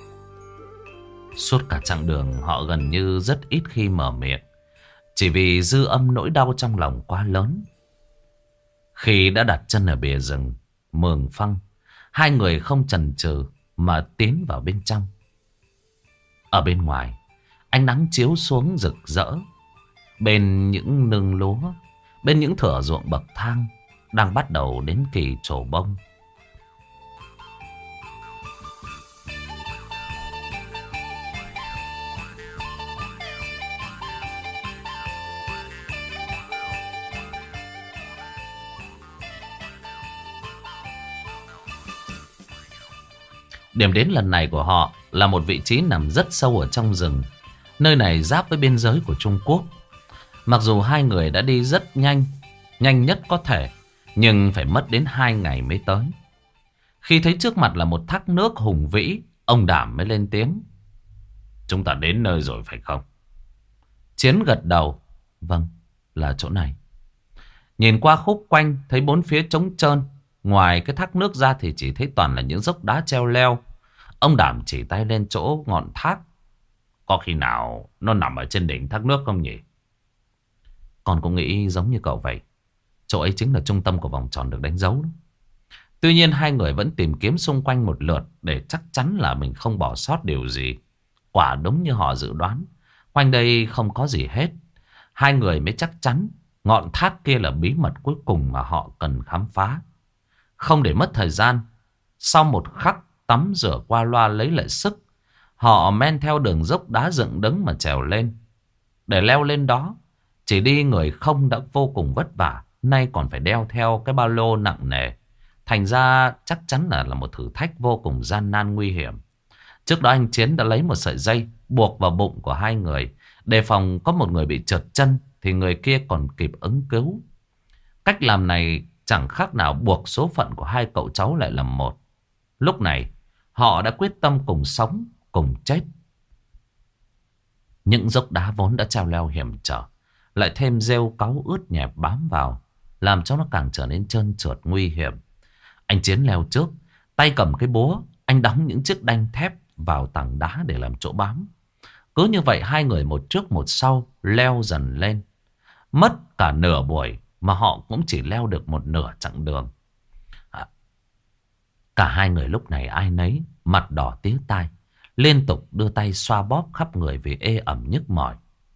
Suốt cả chặng đường họ gần như rất ít khi mở miệng, chỉ vì dư âm nỗi đau trong lòng quá lớn. Khi đã đặt chân ở bìa rừng Mường Phăng, hai người không chần chừ mà tiến vào bên trong. Ở bên ngoài, ánh nắng chiếu xuống rực rỡ. Bên những nương lúa, bên những thửa ruộng bậc thang đang bắt đầu đến kỳ trổ bông. Điểm đến lần này của họ là một vị trí nằm rất sâu ở trong rừng. Nơi này giáp với biên giới của Trung Quốc. Mặc dù hai người đã đi rất nhanh, nhanh nhất có thể, nhưng phải mất đến hai ngày mới tới. Khi thấy trước mặt là một thác nước hùng vĩ, ông Đảm mới lên tiếng. Chúng ta đến nơi rồi phải không? Chiến gật đầu. Vâng, là chỗ này. Nhìn qua khúc quanh, thấy bốn phía trống trơn. Ngoài cái thác nước ra thì chỉ thấy toàn là những dốc đá treo leo. Ông Đảm chỉ tay lên chỗ ngọn thác. Có khi nào nó nằm ở trên đỉnh thác nước không nhỉ? Con cũng nghĩ giống như cậu vậy. Chỗ ấy chính là trung tâm của vòng tròn được đánh dấu. Tuy nhiên hai người vẫn tìm kiếm xung quanh một lượt để chắc chắn là mình không bỏ sót điều gì. Quả đúng như họ dự đoán, quanh đây không có gì hết. Hai người mới chắc chắn ngọn thác kia là bí mật cuối cùng mà họ cần khám phá. Không để mất thời gian, sau một khắc tắm rửa qua loa lấy lại sức, họ men theo đường dốc đá dựng đứng mà trèo lên. Để leo lên đó, chỉ đi người không đã vô cùng vất vả, nay còn phải đeo theo cái ba lô nặng nề. Thành ra chắc chắn là, là một thử thách vô cùng gian nan nguy hiểm. Trước đó anh Chiến đã lấy một sợi dây buộc vào bụng của hai người, đề phòng có một người bị trượt chân thì người kia còn kịp ứng cứu. Cách làm này chẳng khác nào buộc số phận của hai cậu cháu lại làm một. Lúc này họ đã quyết tâm cùng sống cùng chết. Những dốc đá vốn đã treo leo hiểm trở, lại thêm rêu cáu ướt nhẹp bám vào, làm cho nó càng trở nên trơn trượt nguy hiểm. Anh Chiến leo trước, tay cầm cái búa, anh đóng những chiếc đanh thép vào tảng đá để làm chỗ bám. Cứ như vậy hai người một trước một sau leo dần lên. Mất cả nửa buổi mà họ cũng chỉ leo được một nửa chặng đường. À, cả hai người lúc này ai nấy mặt đỏ tía tai, liên tục đưa tay xoa bóp khắp người vì ê ẩm nhức mỏi.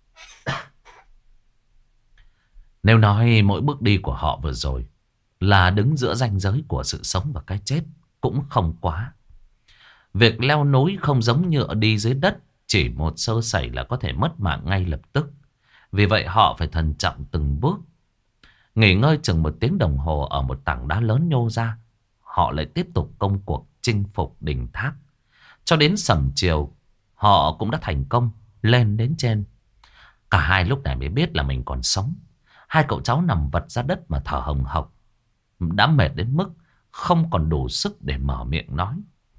Nếu nói mỗi bước đi của họ vừa rồi là đứng giữa ranh giới của sự sống và cái chết, cũng không quá. Việc leo núi không giống như ở đi dưới đất, chỉ một sơ sẩy là có thể mất mạng ngay lập tức. Vì vậy họ phải thận trọng từng bước. Nghỉ ngơi chừng một tiếng đồng hồ ở một tảng đá lớn nhô ra, họ lại tiếp tục công cuộc chinh phục đỉnh thác. Cho đến sẩm chiều, họ cũng đã thành công lên đến trên. Cả hai lúc này mới biết là mình còn sống. Hai cậu cháu nằm vật ra đất mà thở hồng hộc, đã mệt đến mức không còn đủ sức để mở miệng nói.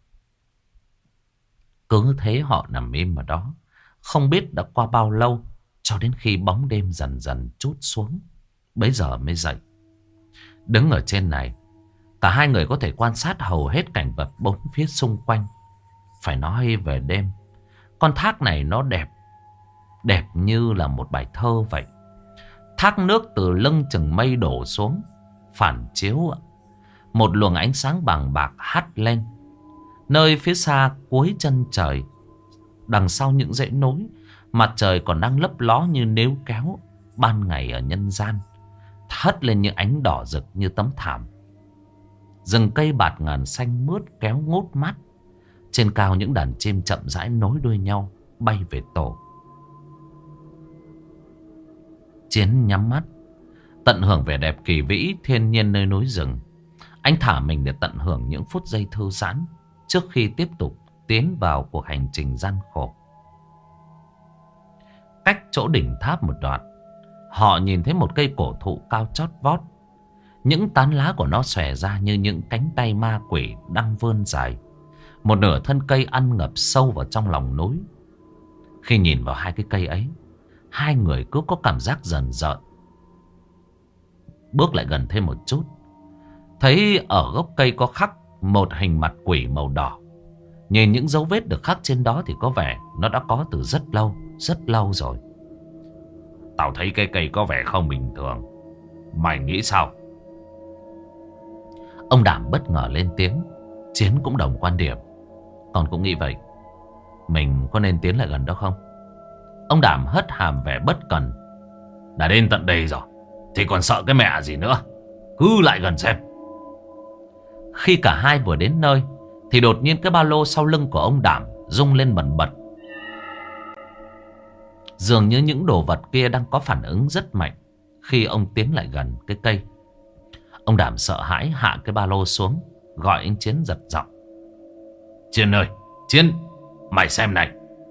Cứ thế họ nằm im ở đó, không biết đã qua bao lâu, cho đến khi bóng đêm dần dần trút xuống, bấy giờ mới dậy. Đứng ở trên này, cả hai người có thể quan sát hầu hết cảnh vật bốn phía xung quanh. Phải nói về đêm, con thác này nó đẹp, đẹp như là một bài thơ vậy. Thác nước từ lưng chừng mây đổ xuống, phản chiếu một luồng ánh sáng vàng bạc hắt lên. Nơi phía xa cuối chân trời, đằng sau những dãy núi, mặt trời còn đang lấp ló như níu kéo ban ngày ở nhân gian, hất lên những ánh đỏ rực như tấm thảm. Rừng cây bạt ngàn xanh mướt kéo ngút mắt. Trên cao những đàn chim chậm rãi nối đuôi nhau bay về tổ. Chiến nhắm mắt, tận hưởng vẻ đẹp kỳ vĩ thiên nhiên nơi núi rừng. Anh thả mình để tận hưởng những phút giây thư giãn trước khi tiếp tục tiến vào cuộc hành trình gian khổ. Cách chỗ đỉnh tháp một đoạn, họ nhìn thấy một cây cổ thụ cao chót vót. Những tán lá của nó xòe ra như những cánh tay ma quỷ đang vươn dài. Một nửa thân cây ăn ngập sâu vào trong lòng núi. Khi nhìn vào hai cái cây ấy, hai người cứ có cảm giác dần dợn. Bước lại gần thêm một chút, thấy ở gốc cây có khắc một hình mặt quỷ màu đỏ. Nhìn những dấu vết được khắc trên đó thì có vẻ nó đã có từ rất lâu, rất lâu rồi. Tao thấy cái cây có vẻ không bình thường. Mày nghĩ sao? Ông Đảm bất ngờ lên tiếng. Chiến cũng đồng quan điểm. Con cũng nghĩ vậy. Mình có nên tiến lại gần đó không? Ông Đảm hất hàm vẻ bất cần. Đã đến tận đây rồi thì còn sợ cái mẹ gì nữa. Cứ lại gần xem. Khi cả hai vừa đến nơi thì đột nhiên cái ba lô sau lưng của ông Đảm rung lên bần bật. Dường như những đồ vật kia đang có phản ứng rất mạnh khi ông tiến lại gần cái cây. Ông Đảm sợ hãi hạ cái ba lô xuống, gọi anh Chiến giật giọng. Chiến ơi, Chiến, mày xem này.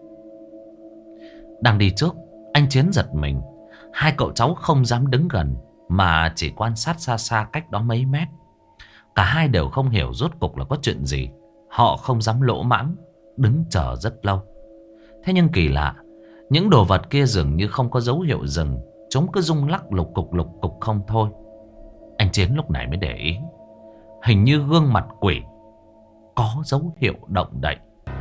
Đang đi trước, anh Chiến giật mình. Hai cậu cháu không dám đứng gần mà chỉ quan sát xa xa cách đó mấy mét. Cả hai đều không hiểu rốt cục là có chuyện gì. Họ không dám lỗ mãng, đứng chờ rất lâu. Thế nhưng kỳ lạ, những đồ vật kia dường như không có dấu hiệu dừng. Chúng cứ rung lắc lục cục lục cục không thôi. Anh Chiến lúc này mới để ý. Hình như gương mặt quỷ có dấu hiệu động đậy.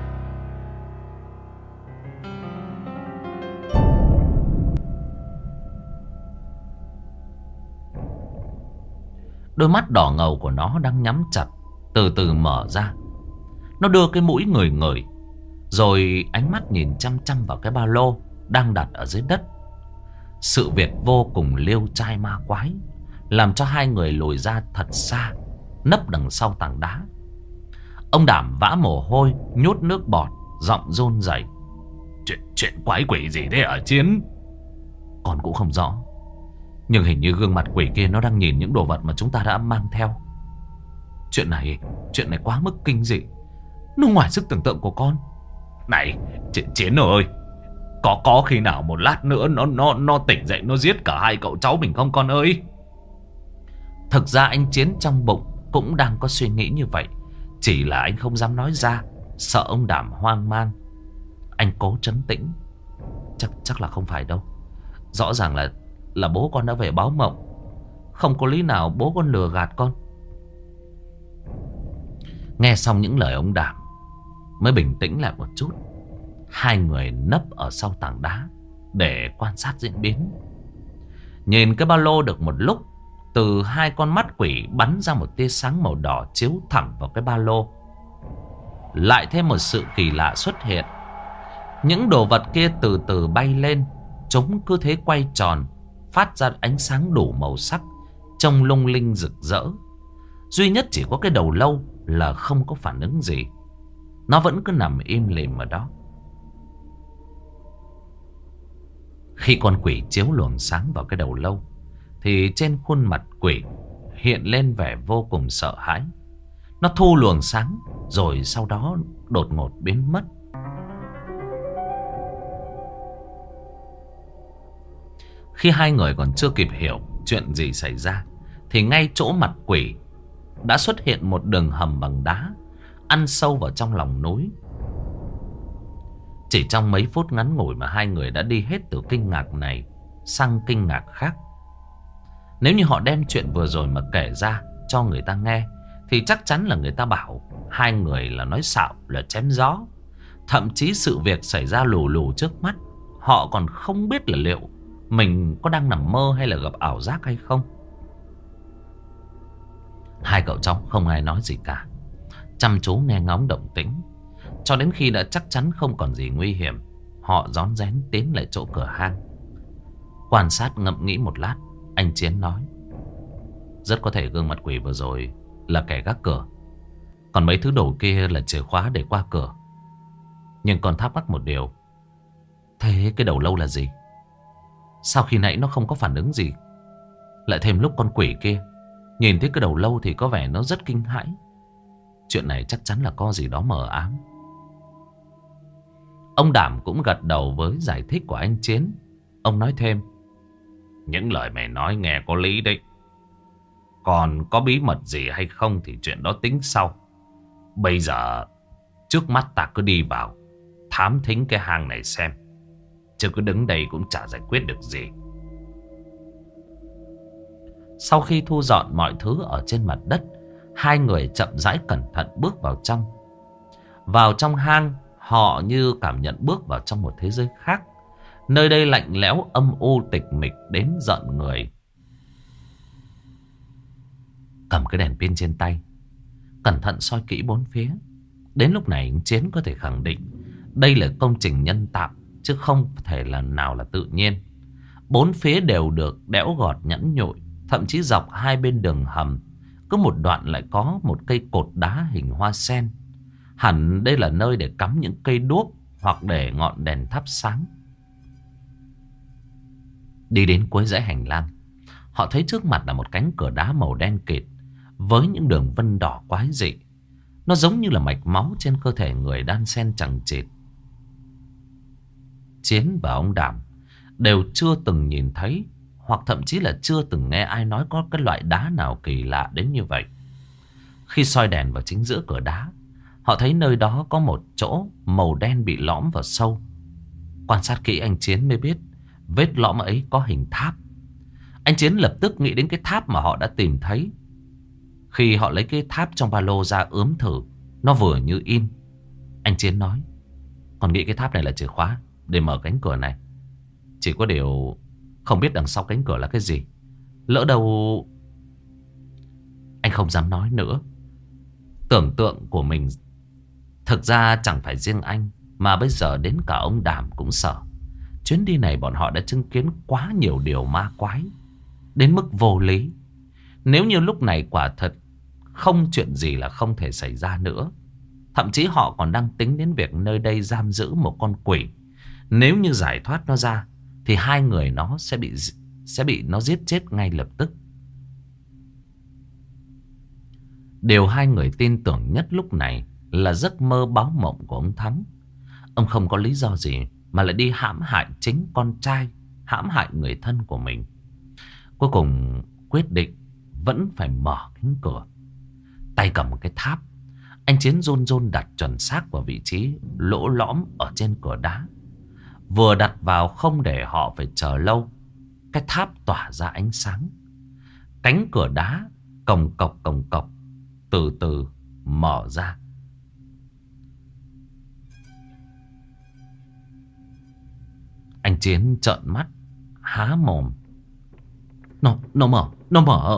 Đôi mắt đỏ ngầu của nó đang nhắm chặt, từ từ mở ra. Nó đưa cái mũi ngửi ngửi, rồi ánh mắt nhìn chăm chăm vào cái ba lô đang đặt ở dưới đất. Sự việc vô cùng liêu trai ma quái, làm cho hai người lùi ra thật xa, nấp đằng sau tảng đá. Ông Đảm vã mồ hôi, nhốt nước bọt, giọng run rẩy. Chuyện, chuyện quái quỷ gì thế ở Chiến? Con cũng không rõ, nhưng hình như gương mặt quỷ kia nó đang nhìn những đồ vật mà chúng ta đã mang theo. Chuyện này, chuyện này quá mức kinh dị. Nó ngoài sức tưởng tượng của con. Này, Chiến ơi, Có có khi nào một lát nữa nó nó nó tỉnh dậy nó giết cả hai cậu cháu mình không con ơi? Thực ra anh Chiến trong bụng cũng đang có suy nghĩ như vậy, chỉ là anh không dám nói ra, sợ ông Đảm hoang mang. Anh cố trấn tĩnh. Chắc chắc là không phải đâu. Rõ ràng là là bố con đã về báo mộng. Không có lý nào bố con lừa gạt con. Nghe xong những lời ông Đảm mới bình tĩnh lại một chút. Hai người nấp ở sau tảng đá để quan sát diễn biến. Nhìn cái ba lô được một lúc, từ hai con mắt quỷ bắn ra một tia sáng màu đỏ chiếu thẳng vào cái ba lô. Lại thêm một sự kỳ lạ xuất hiện. Những đồ vật kia từ từ bay lên. Chúng cứ thế quay tròn, phát ra ánh sáng đủ màu sắc, trông lung linh rực rỡ. Duy nhất chỉ có cái đầu lâu là không có phản ứng gì. Nó vẫn cứ nằm im lìm ở đó. Khi con quỷ chiếu luồng sáng vào cái đầu lâu, thì trên khuôn mặt quỷ hiện lên vẻ vô cùng sợ hãi. Nó thu luồng sáng, rồi sau đó đột ngột biến mất. Khi hai người còn chưa kịp hiểu chuyện gì xảy ra, thì ngay chỗ mặt quỷ đã xuất hiện một đường hầm bằng đá, ăn sâu vào trong lòng núi. Chỉ trong mấy phút ngắn ngủi mà hai người đã đi hết từ kinh ngạc này sang kinh ngạc khác. Nếu như họ đem chuyện vừa rồi mà kể ra cho người ta nghe, thì chắc chắn là người ta bảo hai người là nói xạo, là chém gió. Thậm chí sự việc xảy ra lù lù trước mắt, họ còn không biết là liệu mình có đang nằm mơ hay là gặp ảo giác hay không. Hai cậu cháu không ai nói gì cả, chăm chú nghe ngóng động tĩnh. Cho đến khi đã chắc chắn không còn gì nguy hiểm, họ rón rén tiến lại chỗ cửa hang. Quan sát ngẫm nghĩ một lát, anh Chiến nói: rất có thể gương mặt quỷ vừa rồi là kẻ gác cửa, còn mấy thứ đồ kia là chìa khóa để qua cửa. Nhưng còn thắc mắc một điều, thế cái đầu lâu là gì? Sao khi nãy nó không có phản ứng gì? Lại thêm lúc con quỷ kia nhìn thấy cái đầu lâu thì có vẻ nó rất kinh hãi. Chuyện này chắc chắn là có gì đó mờ ám. Ông Đảm cũng gật đầu với giải thích của anh Chiến. Ông nói thêm: những lời mày nói nghe có lý đấy. Còn có bí mật gì hay không thì chuyện đó tính sau. Bây giờ trước mắt ta cứ đi vào thám thính cái hang này xem, chứ cứ đứng đây cũng chả giải quyết được gì. Sau khi thu dọn mọi thứ ở trên mặt đất, hai người chậm rãi cẩn thận bước vào trong. Vào trong hang, họ như cảm nhận bước vào trong một thế giới khác. Nơi đây lạnh lẽo, âm u, tịch mịch đến giận người. Cầm cái đèn pin trên tay, cẩn thận soi kỹ bốn phía. Đến lúc này Chiến có thể khẳng định đây là công trình nhân tạo, chứ không thể là nào là tự nhiên. Bốn phía đều được đẽo gọt nhẵn nhụi. Thậm chí dọc hai bên đường hầm cứ một đoạn lại có một cây cột đá hình hoa sen. Hẳn đây là nơi để cắm những cây đuốc hoặc để ngọn đèn thắp sáng. Đi đến cuối dãy hành lang, họ thấy trước mặt là một cánh cửa đá màu đen kịt với những đường vân đỏ quái dị. Nó giống như là mạch máu trên cơ thể người đan xen chằng chịt. Chiến và ông Đảm đều chưa từng nhìn thấy, hoặc thậm chí là chưa từng nghe ai nói có cái loại đá nào kỳ lạ đến như vậy. Khi soi đèn vào chính giữa cửa đá, họ thấy nơi đó có một chỗ màu đen bị lõm vào sâu. Quan sát kỹ anh Chiến mới biết vết lõm ấy có hình tháp. Anh Chiến lập tức nghĩ đến cái tháp mà họ đã tìm thấy. Khi họ lấy cái tháp trong ba lô ra ướm thử, nó vừa như in. Anh Chiến nói: còn nghĩ cái tháp này là chìa khóa để mở cánh cửa này. Chỉ có điều không biết đằng sau cánh cửa là cái gì. Lỡ đâu... Anh không dám nói nữa. Tưởng tượng của mình thực ra chẳng phải riêng anh, mà bây giờ đến cả ông Đảm cũng sợ. Chuyến đi này bọn họ đã chứng kiến quá nhiều điều ma quái, đến mức vô lý. Nếu như lúc này quả thật không chuyện gì là không thể xảy ra nữa. Thậm chí họ còn đang tính đến việc nơi đây giam giữ một con quỷ. Nếu như giải thoát nó ra thì hai người nó sẽ bị sẽ bị nó giết chết ngay lập tức. Điều hai người tin tưởng nhất lúc này là giấc mơ báo mộng của ông Thắng. Ông không có lý do gì mà lại đi hãm hại chính con trai, hãm hại người thân của mình. Cuối cùng quyết định vẫn phải mở cánh cửa. Tay cầm một cái tháp, anh Chiến run run đặt chuẩn xác vào vị trí lỗ lõm ở trên cửa đá. Vừa đặt vào không để họ phải chờ lâu, cái tháp tỏa ra ánh sáng. Cánh cửa đá cồng cọc cồng cọc từ từ mở ra. Anh Chiến trợn mắt há mồm. Nó, nó mở, nó mở.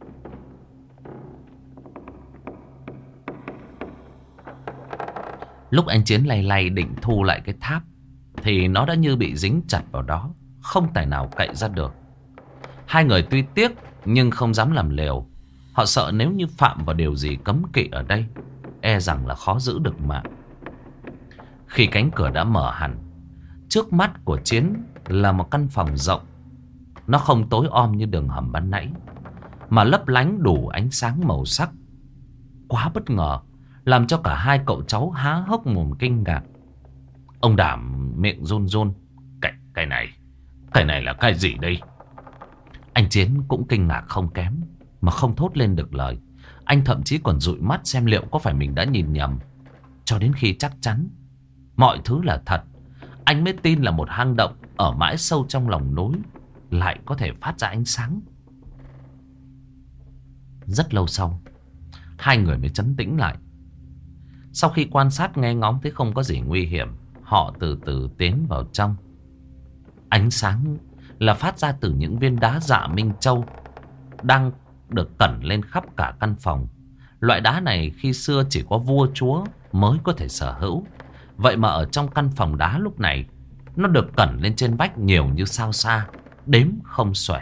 Lúc anh Chiến lay lay định thu lại cái tháp thì nó đã như bị dính chặt vào đó, không tài nào cậy ra được. Hai người tuy tiếc nhưng không dám làm liều. Họ sợ nếu như phạm vào điều gì cấm kỵ ở đây, e rằng là khó giữ được mạng. Khi cánh cửa đã mở hẳn, trước mắt của Chiến là một căn phòng rộng. Nó không tối om như đường hầm ban nãy, mà lấp lánh đủ ánh sáng màu sắc. Quá bất ngờ, làm cho cả hai cậu cháu há hốc mồm kinh ngạc. Ông Đảm miệng run run. Cái, cái này, cái này là cái gì đây? Anh Chiến cũng kinh ngạc không kém, mà không thốt lên được lời. Anh thậm chí còn dụi mắt xem liệu có phải mình đã nhìn nhầm. Cho đến khi chắc chắn mọi thứ là thật, anh mới tin là một hang động ở mãi sâu trong lòng núi lại có thể phát ra ánh sáng. Rất lâu sau, hai người mới trấn tĩnh lại. Sau khi quan sát nghe ngóng thấy không có gì nguy hiểm, họ từ từ tiến vào trong. Ánh sáng là phát ra từ những viên đá dạ Minh Châu đang được cẩn lên khắp cả căn phòng. Loại đá này khi xưa chỉ có vua chúa mới có thể sở hữu. Vậy mà ở trong căn phòng đá lúc này, nó được cẩn lên trên vách nhiều như sao xa, đếm không xuể.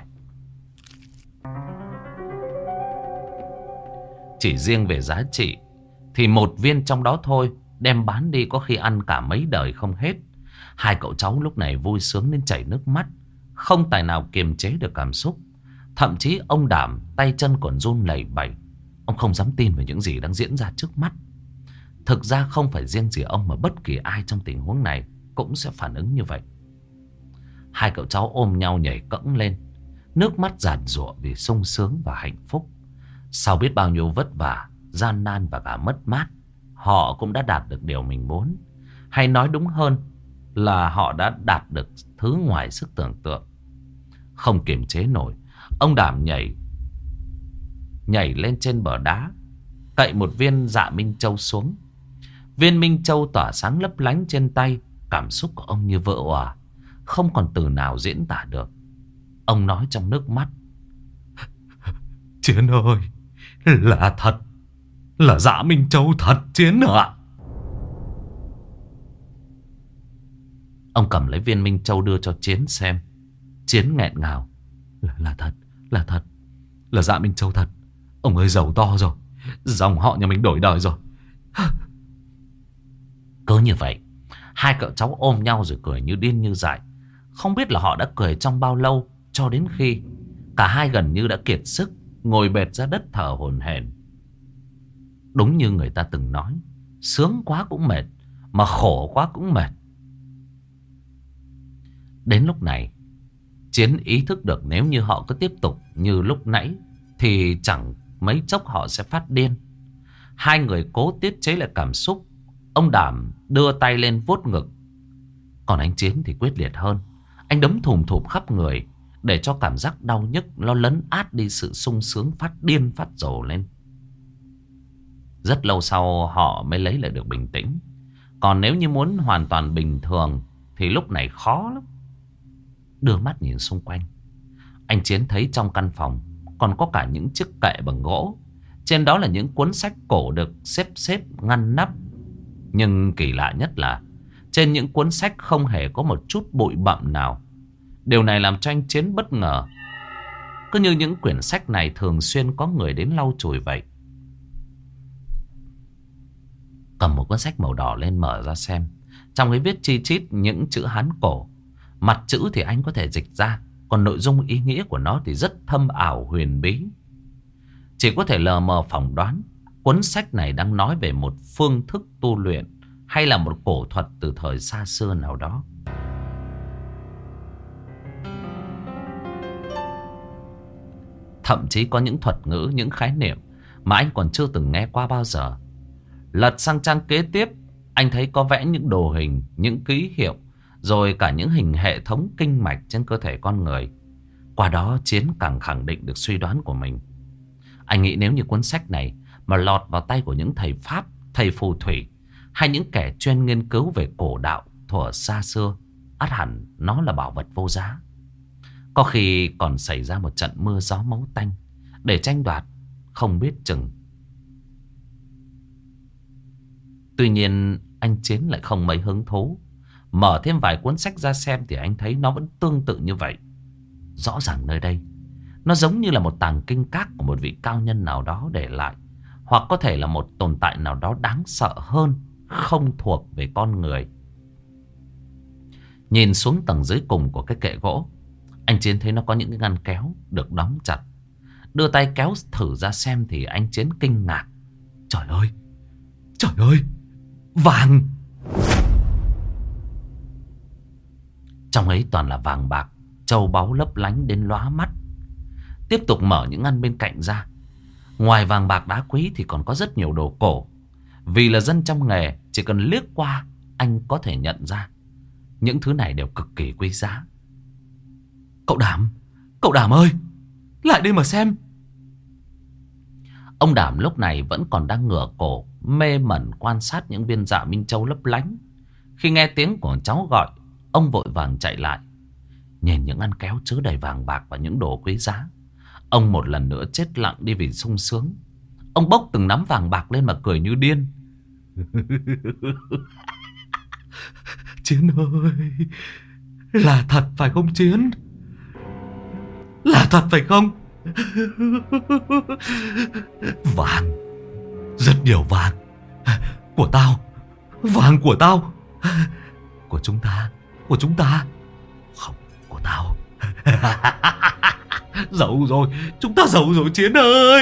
Chỉ riêng về giá trị thì một viên trong đó thôi, đem bán đi có khi ăn cả mấy đời không hết. Hai cậu cháu lúc này vui sướng đến chảy nước mắt, không tài nào kiềm chế được cảm xúc. Thậm chí ông Đảm tay chân còn run lẩy bẩy. Ông không dám tin vào những gì đang diễn ra trước mắt. Thực ra không phải riêng gì ông, mà bất kỳ ai trong tình huống này cũng sẽ phản ứng như vậy. Hai cậu cháu ôm nhau nhảy cẫng lên, nước mắt giàn giụa vì sung sướng và hạnh phúc. Sau biết bao nhiêu vất vả, gian nan và cả mất mát, họ cũng đã đạt được điều mình muốn. Hay nói đúng hơn là họ đã đạt được thứ ngoài sức tưởng tượng. Không kiềm chế nổi, ông Đảm nhảy Nhảy lên trên bờ đá, cậy một viên dạ Minh Châu xuống. Viên Minh Châu tỏa sáng lấp lánh trên tay. Cảm xúc của ông như vỡ òa, không còn từ nào diễn tả được. Ông nói trong nước mắt: Chiến ơi, là thật, là dạ Minh Châu thật Chiến ạ. Ông cầm lấy viên Minh Châu đưa cho Chiến xem. Chiến nghẹn ngào: Là, là thật, là thật, là dạ Minh Châu thật. Ông ơi, giàu to rồi, dòng họ nhà mình đổi đời rồi. Cứ như vậy, hai cậu cháu ôm nhau rồi cười như điên như dại. Không biết là họ đã cười trong bao lâu, cho đến khi cả hai gần như đã kiệt sức, ngồi bệt ra đất thở hổn hển. Đúng như người ta từng nói, sướng quá cũng mệt, mà khổ quá cũng mệt. Đến lúc này, Chiến ý thức được nếu như họ cứ tiếp tục như lúc nãy thì chẳng mấy chốc họ sẽ phát điên. Hai người cố tiết chế lại cảm xúc. Ông Đảm đưa tay lên vuốt ngực, còn anh Chiến thì quyết liệt hơn. Anh đấm thùm thụp khắp người để cho cảm giác đau nhức nó lấn át đi sự sung sướng phát điên phát rồ lên. Rất lâu sau họ mới lấy lại được bình tĩnh. Còn nếu như muốn hoàn toàn bình thường thì lúc này khó lắm. Đưa mắt nhìn xung quanh, anh Chiến thấy trong căn phòng còn có cả những chiếc kệ bằng gỗ. Trên đó là những cuốn sách cổ được xếp xếp ngăn nắp. Nhưng kỳ lạ nhất là trên những cuốn sách không hề có một chút bụi bặm nào. Điều này làm cho anh Chiến bất ngờ. Cứ như những quyển sách này thường xuyên có người đến lau chùi vậy. Cầm một cuốn sách màu đỏ lên mở ra xem. Trong ấy viết chi chít những chữ Hán cổ. Mặt chữ thì anh có thể dịch ra, còn nội dung ý nghĩa của nó thì rất thâm ảo huyền bí. Chỉ có thể lờ mờ phỏng đoán cuốn sách này đang nói về một phương thức tu luyện hay là một cổ thuật từ thời xa xưa nào đó. Thậm chí có những thuật ngữ, những khái niệm mà anh còn chưa từng nghe qua bao giờ. Lật sang trang kế tiếp, anh thấy có vẽ những đồ hình, những ký hiệu, rồi cả những hình hệ thống kinh mạch trên cơ thể con người. Qua đó Chiến càng khẳng định được suy đoán của mình. Anh nghĩ nếu như cuốn sách này mà lọt vào tay của những thầy Pháp, thầy phù thủy hay những kẻ chuyên nghiên cứu về cổ đạo thuở xa xưa, ắt hẳn nó là bảo vật vô giá. Có khi còn xảy ra một trận mưa gió máu tanh để tranh đoạt không biết chừng. Tuy nhiên anh Chiến lại không mấy hứng thú. Mở thêm vài cuốn sách ra xem thì anh thấy nó vẫn tương tự như vậy. Rõ ràng nơi đây nó giống như là một tàng kinh các của một vị cao nhân nào đó để lại, hoặc có thể là một tồn tại nào đó đáng sợ hơn, không thuộc về con người. Nhìn xuống tầng dưới cùng của cái kệ gỗ, anh Chiến thấy nó có những cái ngăn kéo được đóng chặt. Đưa tay kéo thử ra xem thì anh Chiến kinh ngạc. Trời ơi, trời ơi, vàng! Trong ấy toàn là vàng bạc, châu báu lấp lánh đến lóa mắt. Tiếp tục mở những ngăn bên cạnh ra. Ngoài vàng bạc đá quý thì còn có rất nhiều đồ cổ. Vì là dân trong nghề, chỉ cần liếc qua anh có thể nhận ra những thứ này đều cực kỳ quý giá. Cậu Đảm, cậu Đảm ơi, lại đây mà xem. Ông Đảm lúc này vẫn còn đang ngửa cổ, mê mẩn quan sát những viên dạ Minh Châu lấp lánh. Khi nghe tiếng của cháu gọi, ông vội vàng chạy lại. Nhìn những ngăn kéo chứa đầy vàng bạc và những đồ quý giá, ông một lần nữa chết lặng đi vì sung sướng. Ông bốc từng nắm vàng bạc lên mà cười như điên. Chiến ơi, là thật phải không Chiến? Là thật phải không? Vàng, rất nhiều vàng. Của tao, vàng của tao, của chúng ta, của chúng ta. Không, của tao. Giàu rồi, chúng ta giàu rồi Chiến ơi.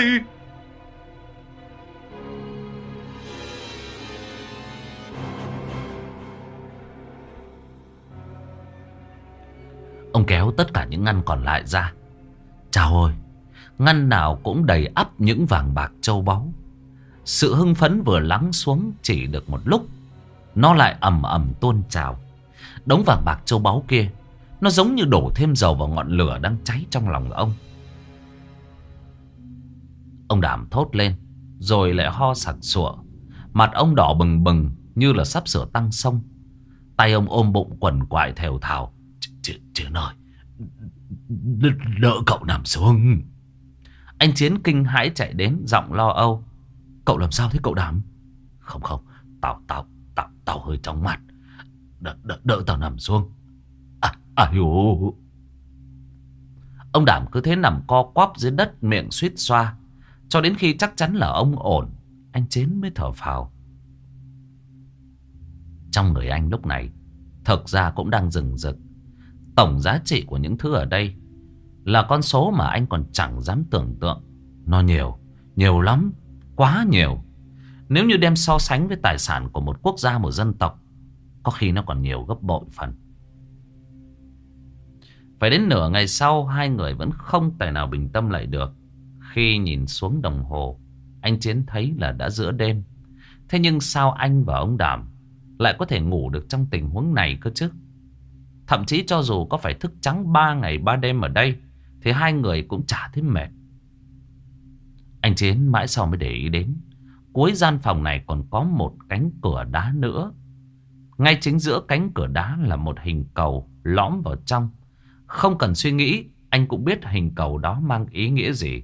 Ông kéo tất cả những ngăn còn lại ra. Chào ơi, ngăn nào cũng đầy ắp những vàng bạc châu báu. Sự hưng phấn vừa lắng xuống chỉ được một lúc, nó lại ầm ầm tuôn trào. Đống vàng bạc châu báu kia, nó giống như đổ thêm dầu vào ngọn lửa đang cháy trong lòng ông. Ông Đảm thốt lên, rồi lại ho sặc sụa. Mặt ông đỏ bừng bừng như là sắp sửa tăng sông. Tay ông ôm bụng quằn quại thều thào. Chiến ơi, đỡ cậu nằm xuống. Anh Chiến kinh hãi chạy đến, giọng lo âu. Cậu làm sao thế cậu Đảm? Không không, tao tao tao tao hơi chóng mặt. Đỡ, đỡ, đỡ tao nằm xuống. À, à hiểu. Ông Đảm cứ thế nằm co quắp dưới đất, miệng suýt xoa. Cho đến khi chắc chắn là ông ổn, anh Chiến mới thở phào. Trong người anh lúc này thực ra cũng đang rừng rực. Tổng giá trị của những thứ ở đây là con số mà anh còn chẳng dám tưởng tượng. Nó nhiều, nhiều lắm, quá nhiều. Nếu như đem so sánh với tài sản của một quốc gia, một dân tộc, có khi nó còn nhiều gấp bội phần. Phải đến nửa ngày sau, hai người vẫn không tài nào bình tâm lại được. Khi nhìn xuống đồng hồ, anh Chiến thấy là đã giữa đêm. Thế nhưng sao anh và ông Đảm lại có thể ngủ được trong tình huống này cơ chứ? Thậm chí cho dù có phải thức trắng ba ngày ba đêm ở đây, thì hai người cũng chả thấy mệt. Anh Chiến mãi sau mới để ý đến, cuối gian phòng này còn có một cánh cửa đá nữa. Ngay chính giữa cánh cửa đá là một hình cầu lõm vào trong. Không cần suy nghĩ, anh cũng biết hình cầu đó mang ý nghĩa gì.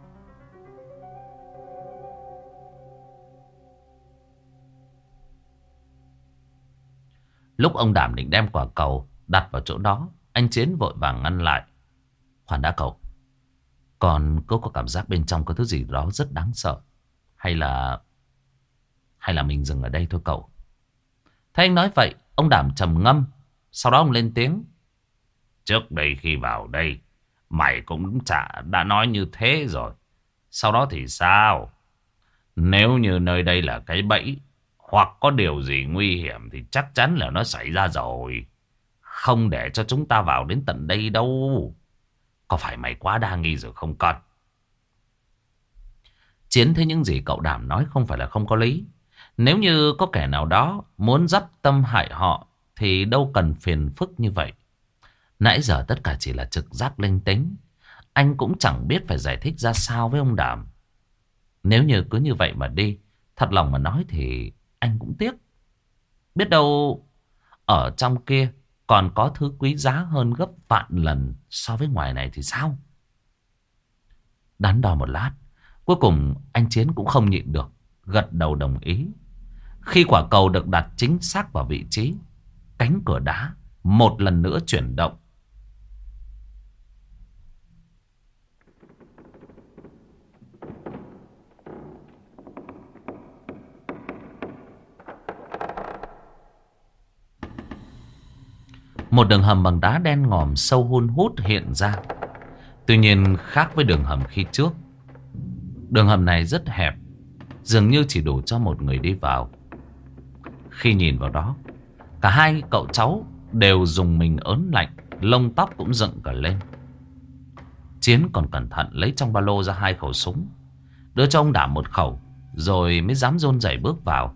Lúc ông Đảm định đem quả cầu đặt vào chỗ đó, anh Chiến vội vàng ngăn lại. Khoan đã cậu, còn cô có cảm giác bên trong có thứ gì đó rất đáng sợ. Hay là Hay là mình dừng ở đây thôi cậu? Thấy anh nói vậy, ông Đảm trầm ngâm. Sau đó ông lên tiếng. Trước đây khi vào đây, mày cũng chả đã nói như thế rồi. Sau đó thì sao? Nếu như nơi đây là cái bẫy, hoặc có điều gì nguy hiểm, thì chắc chắn là nó xảy ra rồi. Không để cho chúng ta vào đến tận đây đâu. Có phải mày quá đa nghi rồi không con? Chiến thấy những gì cậu Đảm nói không phải là không có lý. Nếu như có kẻ nào đó muốn dắt tâm hại họ, thì đâu cần phiền phức như vậy. Nãy giờ tất cả chỉ là trực giác linh tính. Anh cũng chẳng biết phải giải thích ra sao với ông Đảm. Nếu như cứ như vậy mà đi, thật lòng mà nói thì anh cũng tiếc. Biết đâu ở trong kia còn có thứ quý giá hơn gấp vạn lần so với ngoài này thì sao? Đắn đo một lát, cuối cùng anh Chiến cũng không nhịn được, gật đầu đồng ý. Khi quả cầu được đặt chính xác vào vị trí, cánh cửa đá một lần nữa chuyển động. Một đường hầm bằng đá đen ngòm sâu hun hút hiện ra. Tuy nhiên khác với đường hầm khi trước, đường hầm này rất hẹp, dường như chỉ đủ cho một người đi vào. Khi nhìn vào đó, cả hai cậu cháu đều dùng mình ớn lạnh, lông tóc cũng dựng cả lên. Chiến còn cẩn thận lấy trong ba lô ra hai khẩu súng, đưa cho ông Đảm một khẩu, rồi mới dám run rẩy bước vào.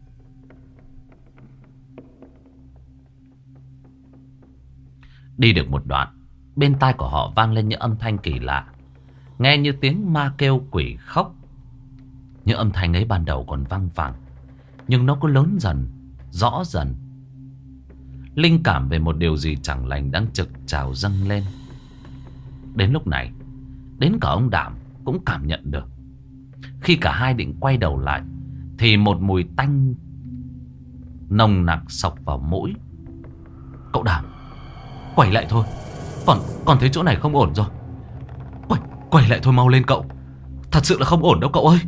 Đi được một đoạn, bên tai của họ vang lên những âm thanh kỳ lạ, nghe như tiếng ma kêu quỷ khóc. Những âm thanh ấy ban đầu còn văng vẳng, nhưng nó cứ lớn dần, rõ dần. Linh cảm về một điều gì chẳng lành đang trực trào dâng lên. Đến lúc này, đến cả ông Đảm cũng cảm nhận được. Khi cả hai định quay đầu lại, thì một mùi tanh nồng nặc xộc vào mũi. Cậu Đảm, quay lại thôi, Còn còn thấy chỗ này không ổn rồi. Quay, quay lại thôi, mau lên cậu. Thật sự là không ổn đâu cậu ơi.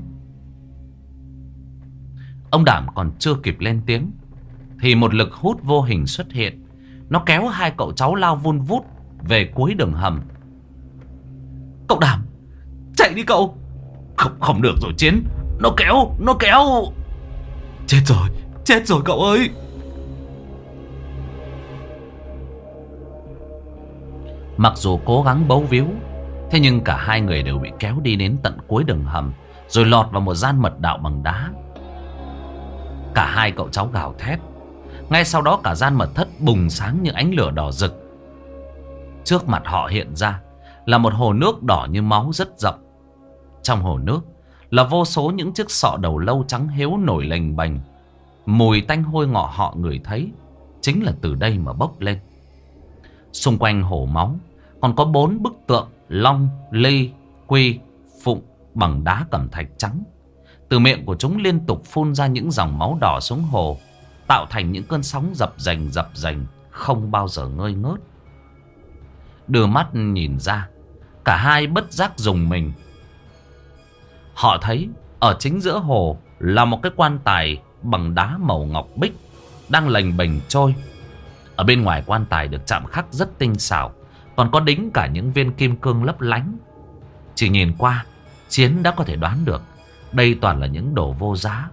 Ông Đảm còn chưa kịp lên tiếng, thì một lực hút vô hình xuất hiện. Nó kéo hai cậu cháu lao vun vút về cuối đường hầm. Cậu Đảm, chạy đi cậu. Không, không được rồi Chiến. Nó kéo, nó kéo. Chết rồi, chết rồi cậu ơi. Mặc dù cố gắng bấu víu, Thế nhưng cả hai người đều bị kéo đi đến tận cuối đường hầm, rồi lọt vào một gian mật đạo bằng đá. Cả hai cậu cháu gào thét. Ngay sau đó cả gian mật thất bùng sáng như ánh lửa đỏ rực. Trước mặt họ hiện ra là một hồ nước đỏ như máu rất rộng. Trong hồ nước là vô số những chiếc sọ đầu lâu trắng héo nổi lềnh bềnh. Mùi tanh hôi ngọ họ ngửi thấy chính là từ đây mà bốc lên. Xung quanh hồ máu còn có bốn bức tượng long, ly, quy, phụng bằng đá cẩm thạch trắng. Từ miệng của chúng liên tục phun ra những dòng máu đỏ xuống hồ, tạo thành những cơn sóng dập dềnh dập dềnh, không bao giờ ngơi ngớt. Đưa mắt nhìn ra, cả hai bất giác rùng mình. Họ thấy ở chính giữa hồ là một cái quan tài bằng đá màu ngọc bích đang lềnh bềnh trôi. Ở bên ngoài quan tài được chạm khắc rất tinh xảo, còn có đính cả những viên kim cương lấp lánh. Chỉ nhìn qua, Chiến đã có thể đoán được đây toàn là những đồ vô giá.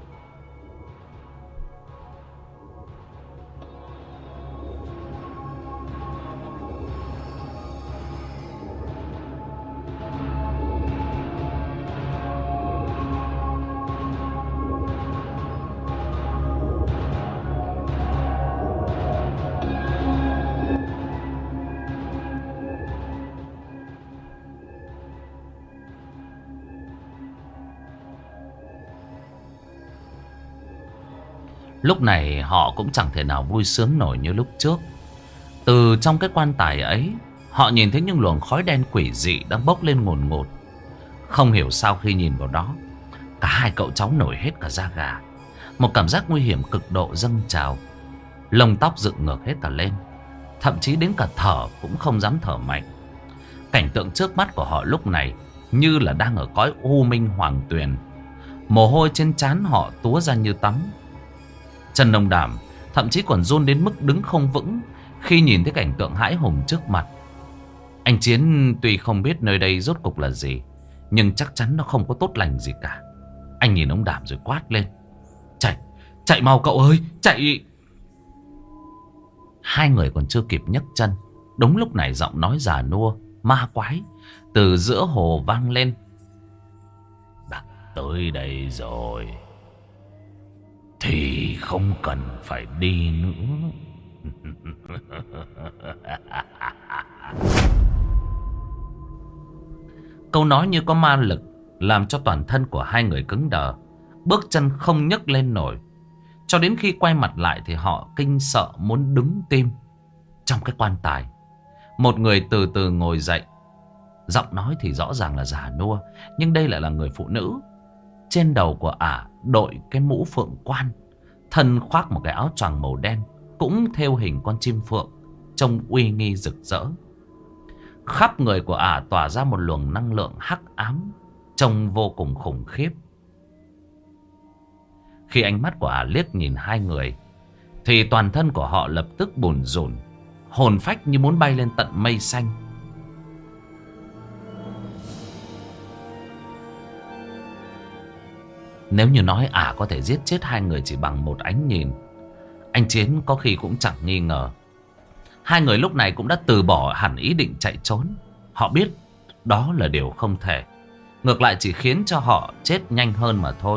Lúc này họ cũng chẳng thể nào vui sướng nổi như lúc trước. Từ trong cái quan tài ấy, họ nhìn thấy những luồng khói đen quỷ dị đang bốc lên ngùn ngụt. Không hiểu sao khi nhìn vào đó, cả hai cậu cháu nổi hết cả da gà. Một cảm giác nguy hiểm cực độ dâng trào. Lông tóc dựng ngược hết cả lên. Thậm chí đến cả thở cũng không dám thở mạnh. Cảnh tượng trước mắt của họ lúc này như là đang ở cõi u minh hoàng tuyền. Mồ hôi trên trán họ túa ra như tắm. Trần Nông Đảm thậm chí còn run đến mức đứng không vững khi nhìn thấy cảnh tượng hãi hùng trước mặt. Anh Chiến tuy không biết nơi đây rốt cục là gì, nhưng chắc chắn nó không có tốt lành gì cả. Anh nhìn ông Đảm rồi quát lên: Chạy, chạy mau cậu ơi, chạy! Hai người còn chưa kịp nhấc chân, đúng lúc này giọng nói già nua, ma quái từ giữa hồ vang lên: Đã tới đây rồi thì không cần phải đi nữa. Câu nói như có ma lực, làm cho toàn thân của hai người cứng đờ, bước chân không nhấc lên nổi. Cho đến khi quay mặt lại thì họ kinh sợ muốn đứng tim. Trong cái quan tài, một người từ từ ngồi dậy. Giọng nói thì rõ ràng là già nua, nhưng đây lại là người phụ nữ. Trên đầu của ả đội cái mũ phượng quan, thân khoác một cái áo choàng màu đen, cũng thêu hình con chim phượng, trông uy nghi rực rỡ. Khắp người của ả tỏa ra một luồng năng lượng hắc ám, trông vô cùng khủng khiếp. Khi ánh mắt của ả liếc nhìn hai người, thì toàn thân của họ lập tức bùn rùn, hồn phách như muốn bay lên tận mây xanh. Nếu như nói ả có thể giết chết hai người chỉ bằng một ánh nhìn, anh Chiến có khi cũng chẳng nghi ngờ. Hai người lúc này cũng đã từ bỏ hẳn ý định chạy trốn. Họ biết đó là điều không thể, ngược lại chỉ khiến cho họ chết nhanh hơn mà thôi.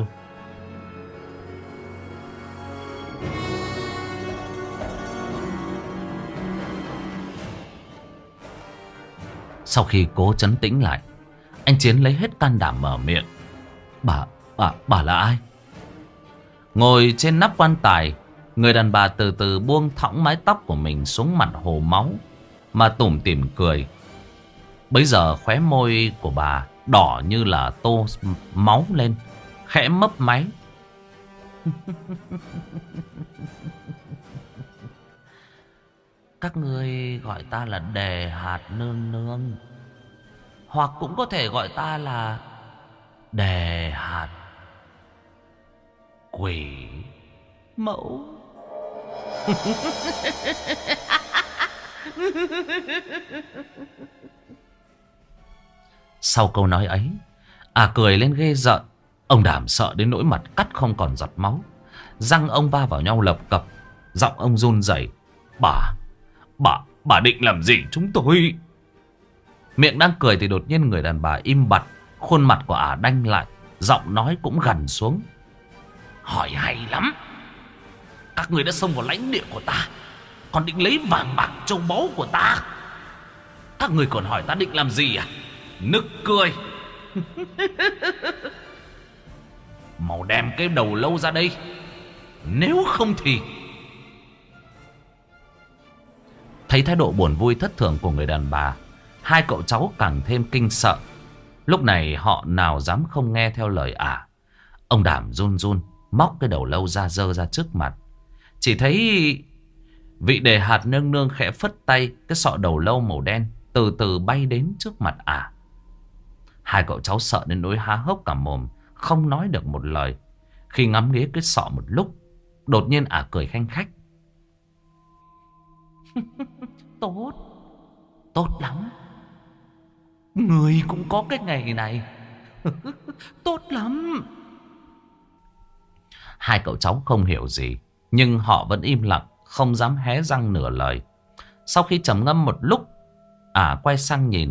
Sau khi cố trấn tĩnh lại, anh Chiến lấy hết can đảm mở miệng: Bà, bà, bà là ai? Ngồi trên nắp quan tài, người đàn bà từ từ buông thõng mái tóc của mình xuống mặt hồ máu mà tủm tỉm cười. Bấy giờ khóe môi của bà đỏ như là tô máu lên, khẽ mấp máy. Các ngươi gọi ta là Đề Hạt Nương Nương, hoặc cũng có thể gọi ta là Đề Hạt Quỷ Mẫu. Sau câu nói ấy, à cười lên ghê rợn. Ông Đảm sợ đến nỗi mặt cắt không còn giọt máu, răng ông va vào nhau lập cập, giọng ông run rẩy: Bà, bà, bà định làm gì chúng tôi? Miệng đang cười thì đột nhiên người đàn bà im bặt. Khuôn mặt của ả đanh lại, giọng nói cũng gằn xuống. Hỏi hay lắm. Các người đã xông vào lãnh địa của ta, còn định lấy vàng bạc châu báu của ta. Các người còn hỏi ta định làm gì à? Nực cười. Mau đem cái đầu lâu ra đây, nếu không thì... Thấy thái độ buồn vui thất thường của người đàn bà, hai cậu cháu càng thêm kinh sợ. Lúc này họ nào dám không nghe theo lời ả. Ông Đảm run run móc cái đầu lâu ra giơ ra trước mặt. Chỉ thấy vị đề hạt nương nương khẽ phất tay, cái sọ đầu lâu màu đen từ từ bay đến trước mặt ả. Hai cậu cháu sợ đến nỗi há hốc cả mồm, không nói được một lời. Khi ngắm nghía cái sọ một lúc, đột nhiên ả cười khanh khách. Tốt, tốt lắm. Người cũng có cái ngày này. Tốt lắm. Hai cậu cháu không hiểu gì, nhưng họ vẫn im lặng, không dám hé răng nửa lời. Sau khi trầm ngâm một lúc, ả quay sang nhìn.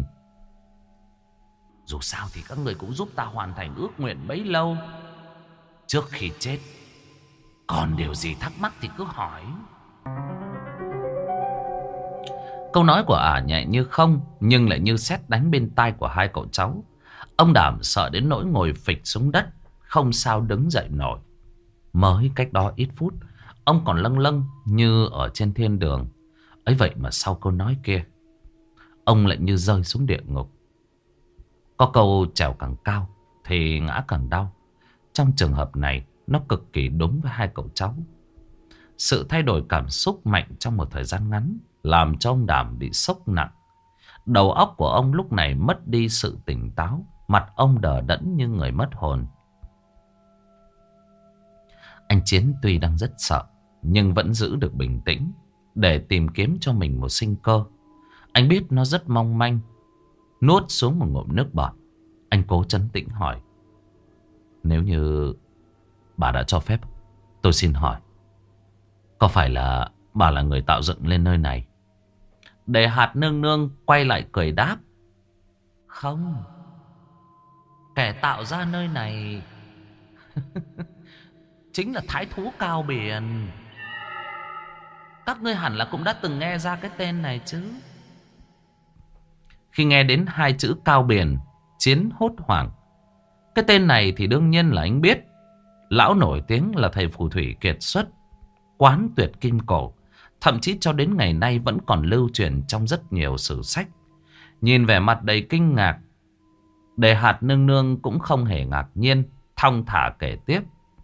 Dù sao thì các người cũng giúp ta hoàn thành ước nguyện bấy lâu. Trước khi chết, còn điều gì thắc mắc thì cứ hỏi. Câu nói của ả nhẹ như không, nhưng lại như sét đánh bên tai của hai cậu cháu. Ông Đảm sợ đến nỗi ngồi phịch xuống đất, không sao đứng dậy nổi. Mới cách đó ít phút, ông còn lâng lâng như ở trên thiên đường. Ấy vậy mà sau câu nói kia, ông lại như rơi xuống địa ngục. Có câu trèo càng cao thì ngã càng đau. Trong trường hợp này, nó cực kỳ đúng với hai cậu cháu. Sự thay đổi cảm xúc mạnh trong một thời gian ngắn làm cho ông Đảm bị sốc nặng. Đầu óc của ông lúc này mất đi sự tỉnh táo, mặt ông đờ đẫn như người mất hồn. Anh Chiến tuy đang rất sợ, nhưng vẫn giữ được bình tĩnh để tìm kiếm cho mình một sinh cơ. Anh biết nó rất mong manh. Nuốt xuống một ngụm nước bọt, anh cố trấn tĩnh hỏi. Nếu như bà đã cho phép, tôi xin hỏi, có phải là bà là người tạo dựng lên nơi này? Để hạt nương nương quay lại cười đáp. Không. Kẻ tạo ra nơi này chính là thái thú Cao Biển. Các ngươi hẳn là cũng đã từng nghe ra cái tên này chứ. Khi nghe đến hai chữ Cao Biển, Chiến hốt hoảng. Cái tên này thì đương nhiên là anh biết. Lão nổi tiếng là thầy phù thủy kiệt xuất, quán tuyệt kim cổ. Thậm chí cho đến ngày nay vẫn còn lưu truyền trong rất nhiều sử sách. Nhìn vẻ mặt đầy kinh ngạc, Đề hạt nương nương cũng không hề ngạc nhiên, thong thả kể tiếp.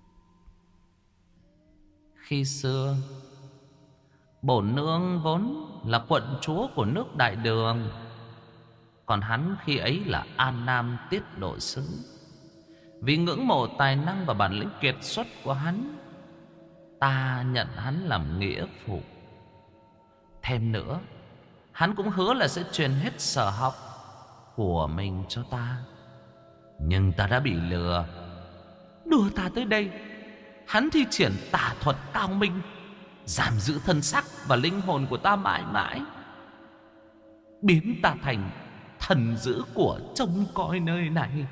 Khi xưa, bổn nương vốn là quận chúa của nước Đại Đường. Còn hắn khi ấy là An Nam tiết độ sứ. Vì ngưỡng mộ tài năng và bản lĩnh kiệt xuất của hắn, ta nhận hắn làm nghĩa phụ. Thêm nữa, hắn cũng hứa là sẽ truyền hết sở học của mình cho ta. Nhưng ta đã bị lừa. Đưa ta tới đây, hắn thi triển tà thuật cao minh, giam giữ thân xác và linh hồn của ta mãi mãi, biến ta thành thần dữ của trông coi nơi này.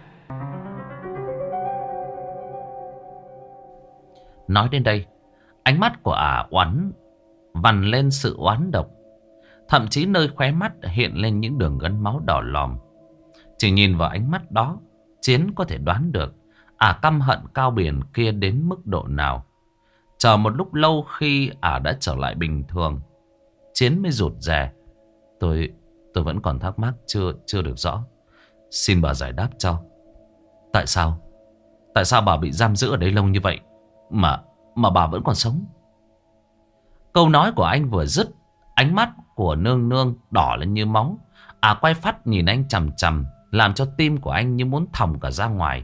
Nói đến đây, ánh mắt của ả oán vằn lên sự oán độc. Thậm chí nơi khóe mắt hiện lên những đường gân máu đỏ lòm. Chỉ nhìn vào ánh mắt đó, Chiến có thể đoán được ả căm hận Cao Biển kia đến mức độ nào. Chờ một lúc lâu khi ả đã trở lại bình thường, Chiến mới rụt rè. Tôi tôi vẫn còn thắc mắc chưa chưa được rõ. Xin bà giải đáp cho. Tại sao? Tại sao bà bị giam giữ ở đây lâu như vậy mà mà bà vẫn còn sống? Câu nói của anh vừa dứt, ánh mắt của nương nương đỏ lên như máu. À quay phát nhìn anh chằm chằm, làm cho tim của anh như muốn thòng cả ra ngoài.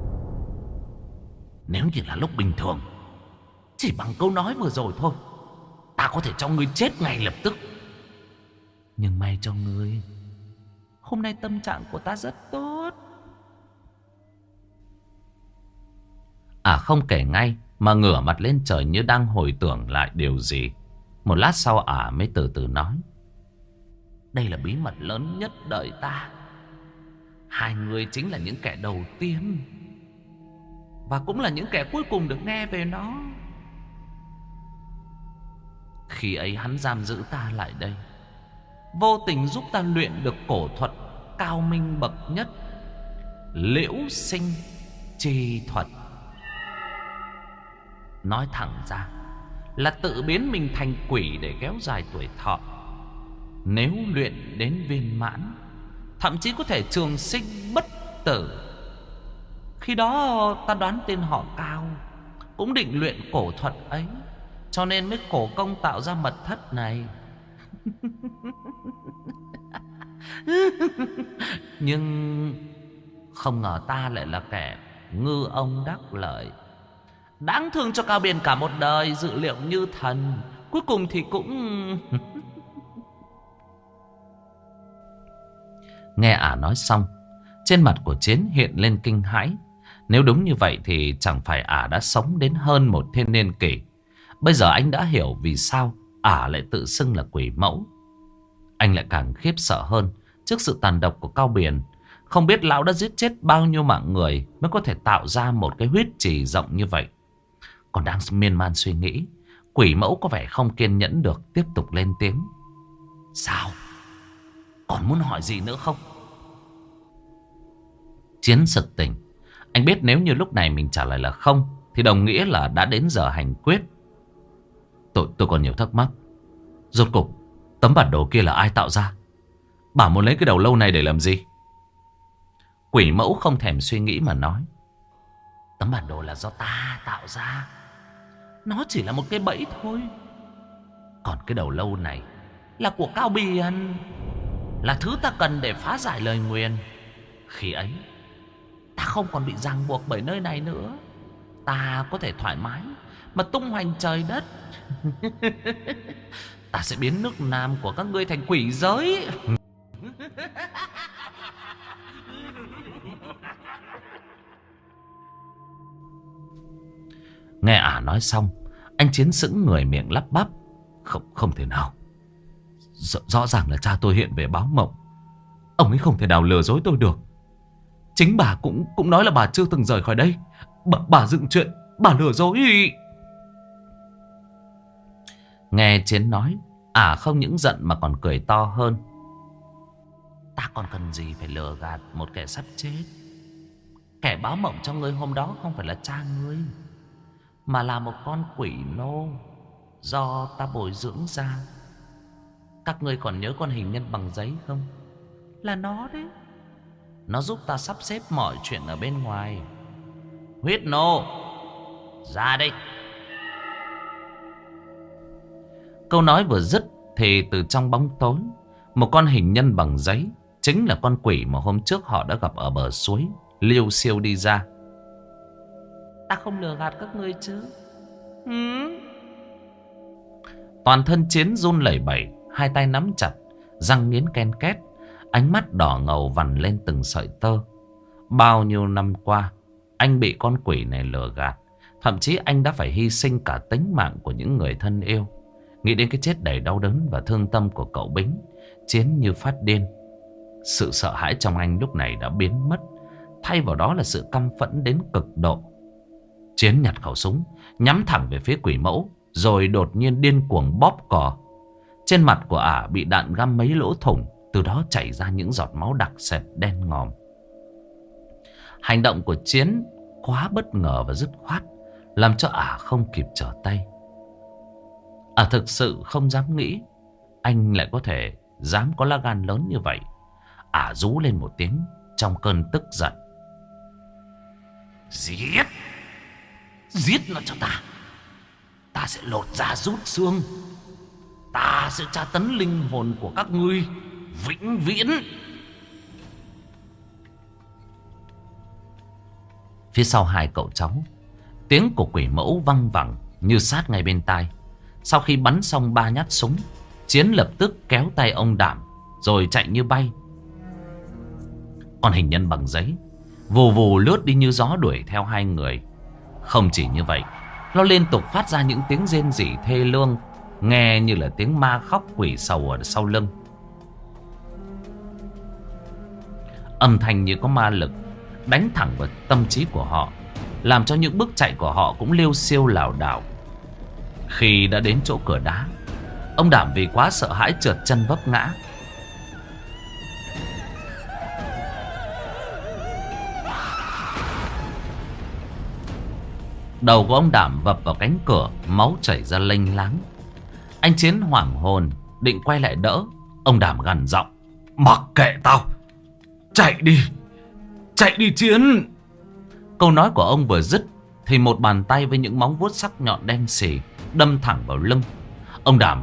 Nếu như là lúc bình thường, chỉ bằng câu nói vừa rồi thôi, ta có thể cho ngươi chết ngay lập tức. Nhưng may cho ngươi, hôm nay tâm trạng của ta rất tốt. À không kể ngay, mà ngửa mặt lên trời như đang hồi tưởng lại điều gì. Một lát sau ả mới từ từ nói. Đây là bí mật lớn nhất đời ta. Hai người chính là những kẻ đầu tiên và cũng là những kẻ cuối cùng được nghe về nó. Khi ấy hắn giam giữ ta lại đây, vô tình giúp ta luyện được cổ thuật cao minh bậc nhất, liễu sinh chi thuật. Nói thẳng ra là tự biến mình thành quỷ để kéo dài tuổi thọ. Nếu luyện đến viên mãn, thậm chí có thể trường sinh bất tử. Khi đó ta đoán tên họ Cao cũng định luyện cổ thuật ấy, cho nên mới khổ công tạo ra mật thất này. Nhưng không ngờ ta lại là kẻ ngư ông đắc lợi. Đáng thương cho Cao Biên cả một đời dự liệu như thần, cuối cùng thì cũng... Nghe ả nói xong, trên mặt của Chiến hiện lên kinh hãi. Nếu đúng như vậy thì chẳng phải ả đã sống đến hơn một thiên niên kỷ. Bây giờ anh đã hiểu vì sao ả lại tự xưng là quỷ mẫu. Anh lại càng khiếp sợ hơn trước sự tàn độc của Cao Biền. Không biết lão đã giết chết bao nhiêu mạng người mới có thể tạo ra một cái huyết trì rộng như vậy. Còn đang miên man suy nghĩ, quỷ mẫu có vẻ không kiên nhẫn được, tiếp tục lên tiếng. Sao? Còn muốn hỏi gì nữa không? Chiến sực tỉnh. Anh biết nếu như lúc này mình trả lời là không thì đồng nghĩa là đã đến giờ hành quyết. Tôi, tôi còn nhiều thắc mắc. Rốt cục tấm bản đồ kia là ai tạo ra? Bà muốn lấy cái đầu lâu này để làm gì? Quỷ mẫu không thèm suy nghĩ mà nói. Tấm bản đồ là do ta tạo ra. Nó chỉ là một cái bẫy thôi. Còn cái đầu lâu này là của Cao Biền, là thứ ta cần để phá giải lời nguyền. Khi ấy ta không còn bị ràng buộc bởi nơi này nữa. Ta có thể thoải mái mà tung hoành trời đất. Ta sẽ biến nước Nam của các ngươi thành quỷ giới. Nghe ả nói xong, anh Chiến sững người, miệng lắp bắp. Không, không thể nào. R Rõ ràng là cha tôi hiện về báo mộng. Ông ấy không thể nào lừa dối tôi được. Chính bà cũng cũng nói là bà chưa từng rời khỏi đây. Bà, bà dựng chuyện, bà lừa dối. Nghe Chiến nói, ả không những giận mà còn cười to hơn. Ta còn cần gì phải lừa gạt một kẻ sắp chết? Kẻ báo mộng cho ngươi hôm đó không phải là cha ngươi, mà là một con quỷ nô do ta bồi dưỡng ra. Các ngươi còn nhớ con hình nhân bằng giấy không? Là nó đấy. Nó giúp ta sắp xếp mọi chuyện ở bên ngoài. Huyết nô, ra đây. Câu nói vừa dứt thì từ trong bóng tối, một con hình nhân bằng giấy, chính là con quỷ mà hôm trước họ đã gặp ở bờ suối, liêu xiêu đi ra. Ta không lừa gạt các ngươi chứ? Ừ. Toàn thân Chiến run lẩy bẩy, hai tay nắm chặt, răng nghiến ken két, ánh mắt đỏ ngầu vằn lên từng sợi tơ. Bao nhiêu năm qua, anh bị con quỷ này lừa gạt. Thậm chí anh đã phải hy sinh cả tính mạng của những người thân yêu. Nghĩ đến cái chết đầy đau đớn và thương tâm của cậu Bính, Chiến như phát điên. Sự sợ hãi trong anh lúc này đã biến mất, thay vào đó là sự căm phẫn đến cực độ. Chiến nhặt khẩu súng, nhắm thẳng về phía quỷ mẫu, rồi đột nhiên điên cuồng bóp cò. Trên mặt của ả bị đạn găm mấy lỗ thủng, từ đó chảy ra những giọt máu đặc sệt đen ngòm. Hành động của Chiến quá bất ngờ và dứt khoát, làm cho ả không kịp trở tay. Ả thực sự không dám nghĩ anh lại có thể dám có lá gan lớn như vậy. Ả rú lên một tiếng trong cơn tức giận. Giết! Giết nó cho ta! Ta sẽ lột da rút xương. Ta sẽ tra tấn linh hồn của các ngươi vĩnh viễn. Phía sau hai cậu cháu, tiếng của quỷ mẫu văng vẳng như sát ngay bên tai. Sau khi bắn xong ba nhát súng, Chiến lập tức kéo tay ông Đảm rồi chạy như bay. Còn hình nhân bằng giấy vù vù lướt đi như gió đuổi theo hai người. Không chỉ như vậy, nó liên tục phát ra những tiếng rên rỉ thê lương, nghe như là tiếng ma khóc quỷ sầu ở sau lưng. Âm thanh như có ma lực đánh thẳng vào tâm trí của họ, làm cho những bước chạy của họ cũng liêu xiêu lảo đảo. Khi đã đến chỗ cửa đá, ông Đảm vì quá sợ hãi trượt chân vấp ngã. Đầu của ông Đảm vập vào cánh cửa, máu chảy ra lênh láng. Anh Chiến hoảng hồn định quay lại đỡ. Ông Đảm gằn giọng: Mặc kệ tao, chạy đi, chạy đi Chiến. Câu nói của ông vừa dứt thì một bàn tay với những móng vuốt sắc nhọn đen sì đâm thẳng vào lưng. Ông Đảm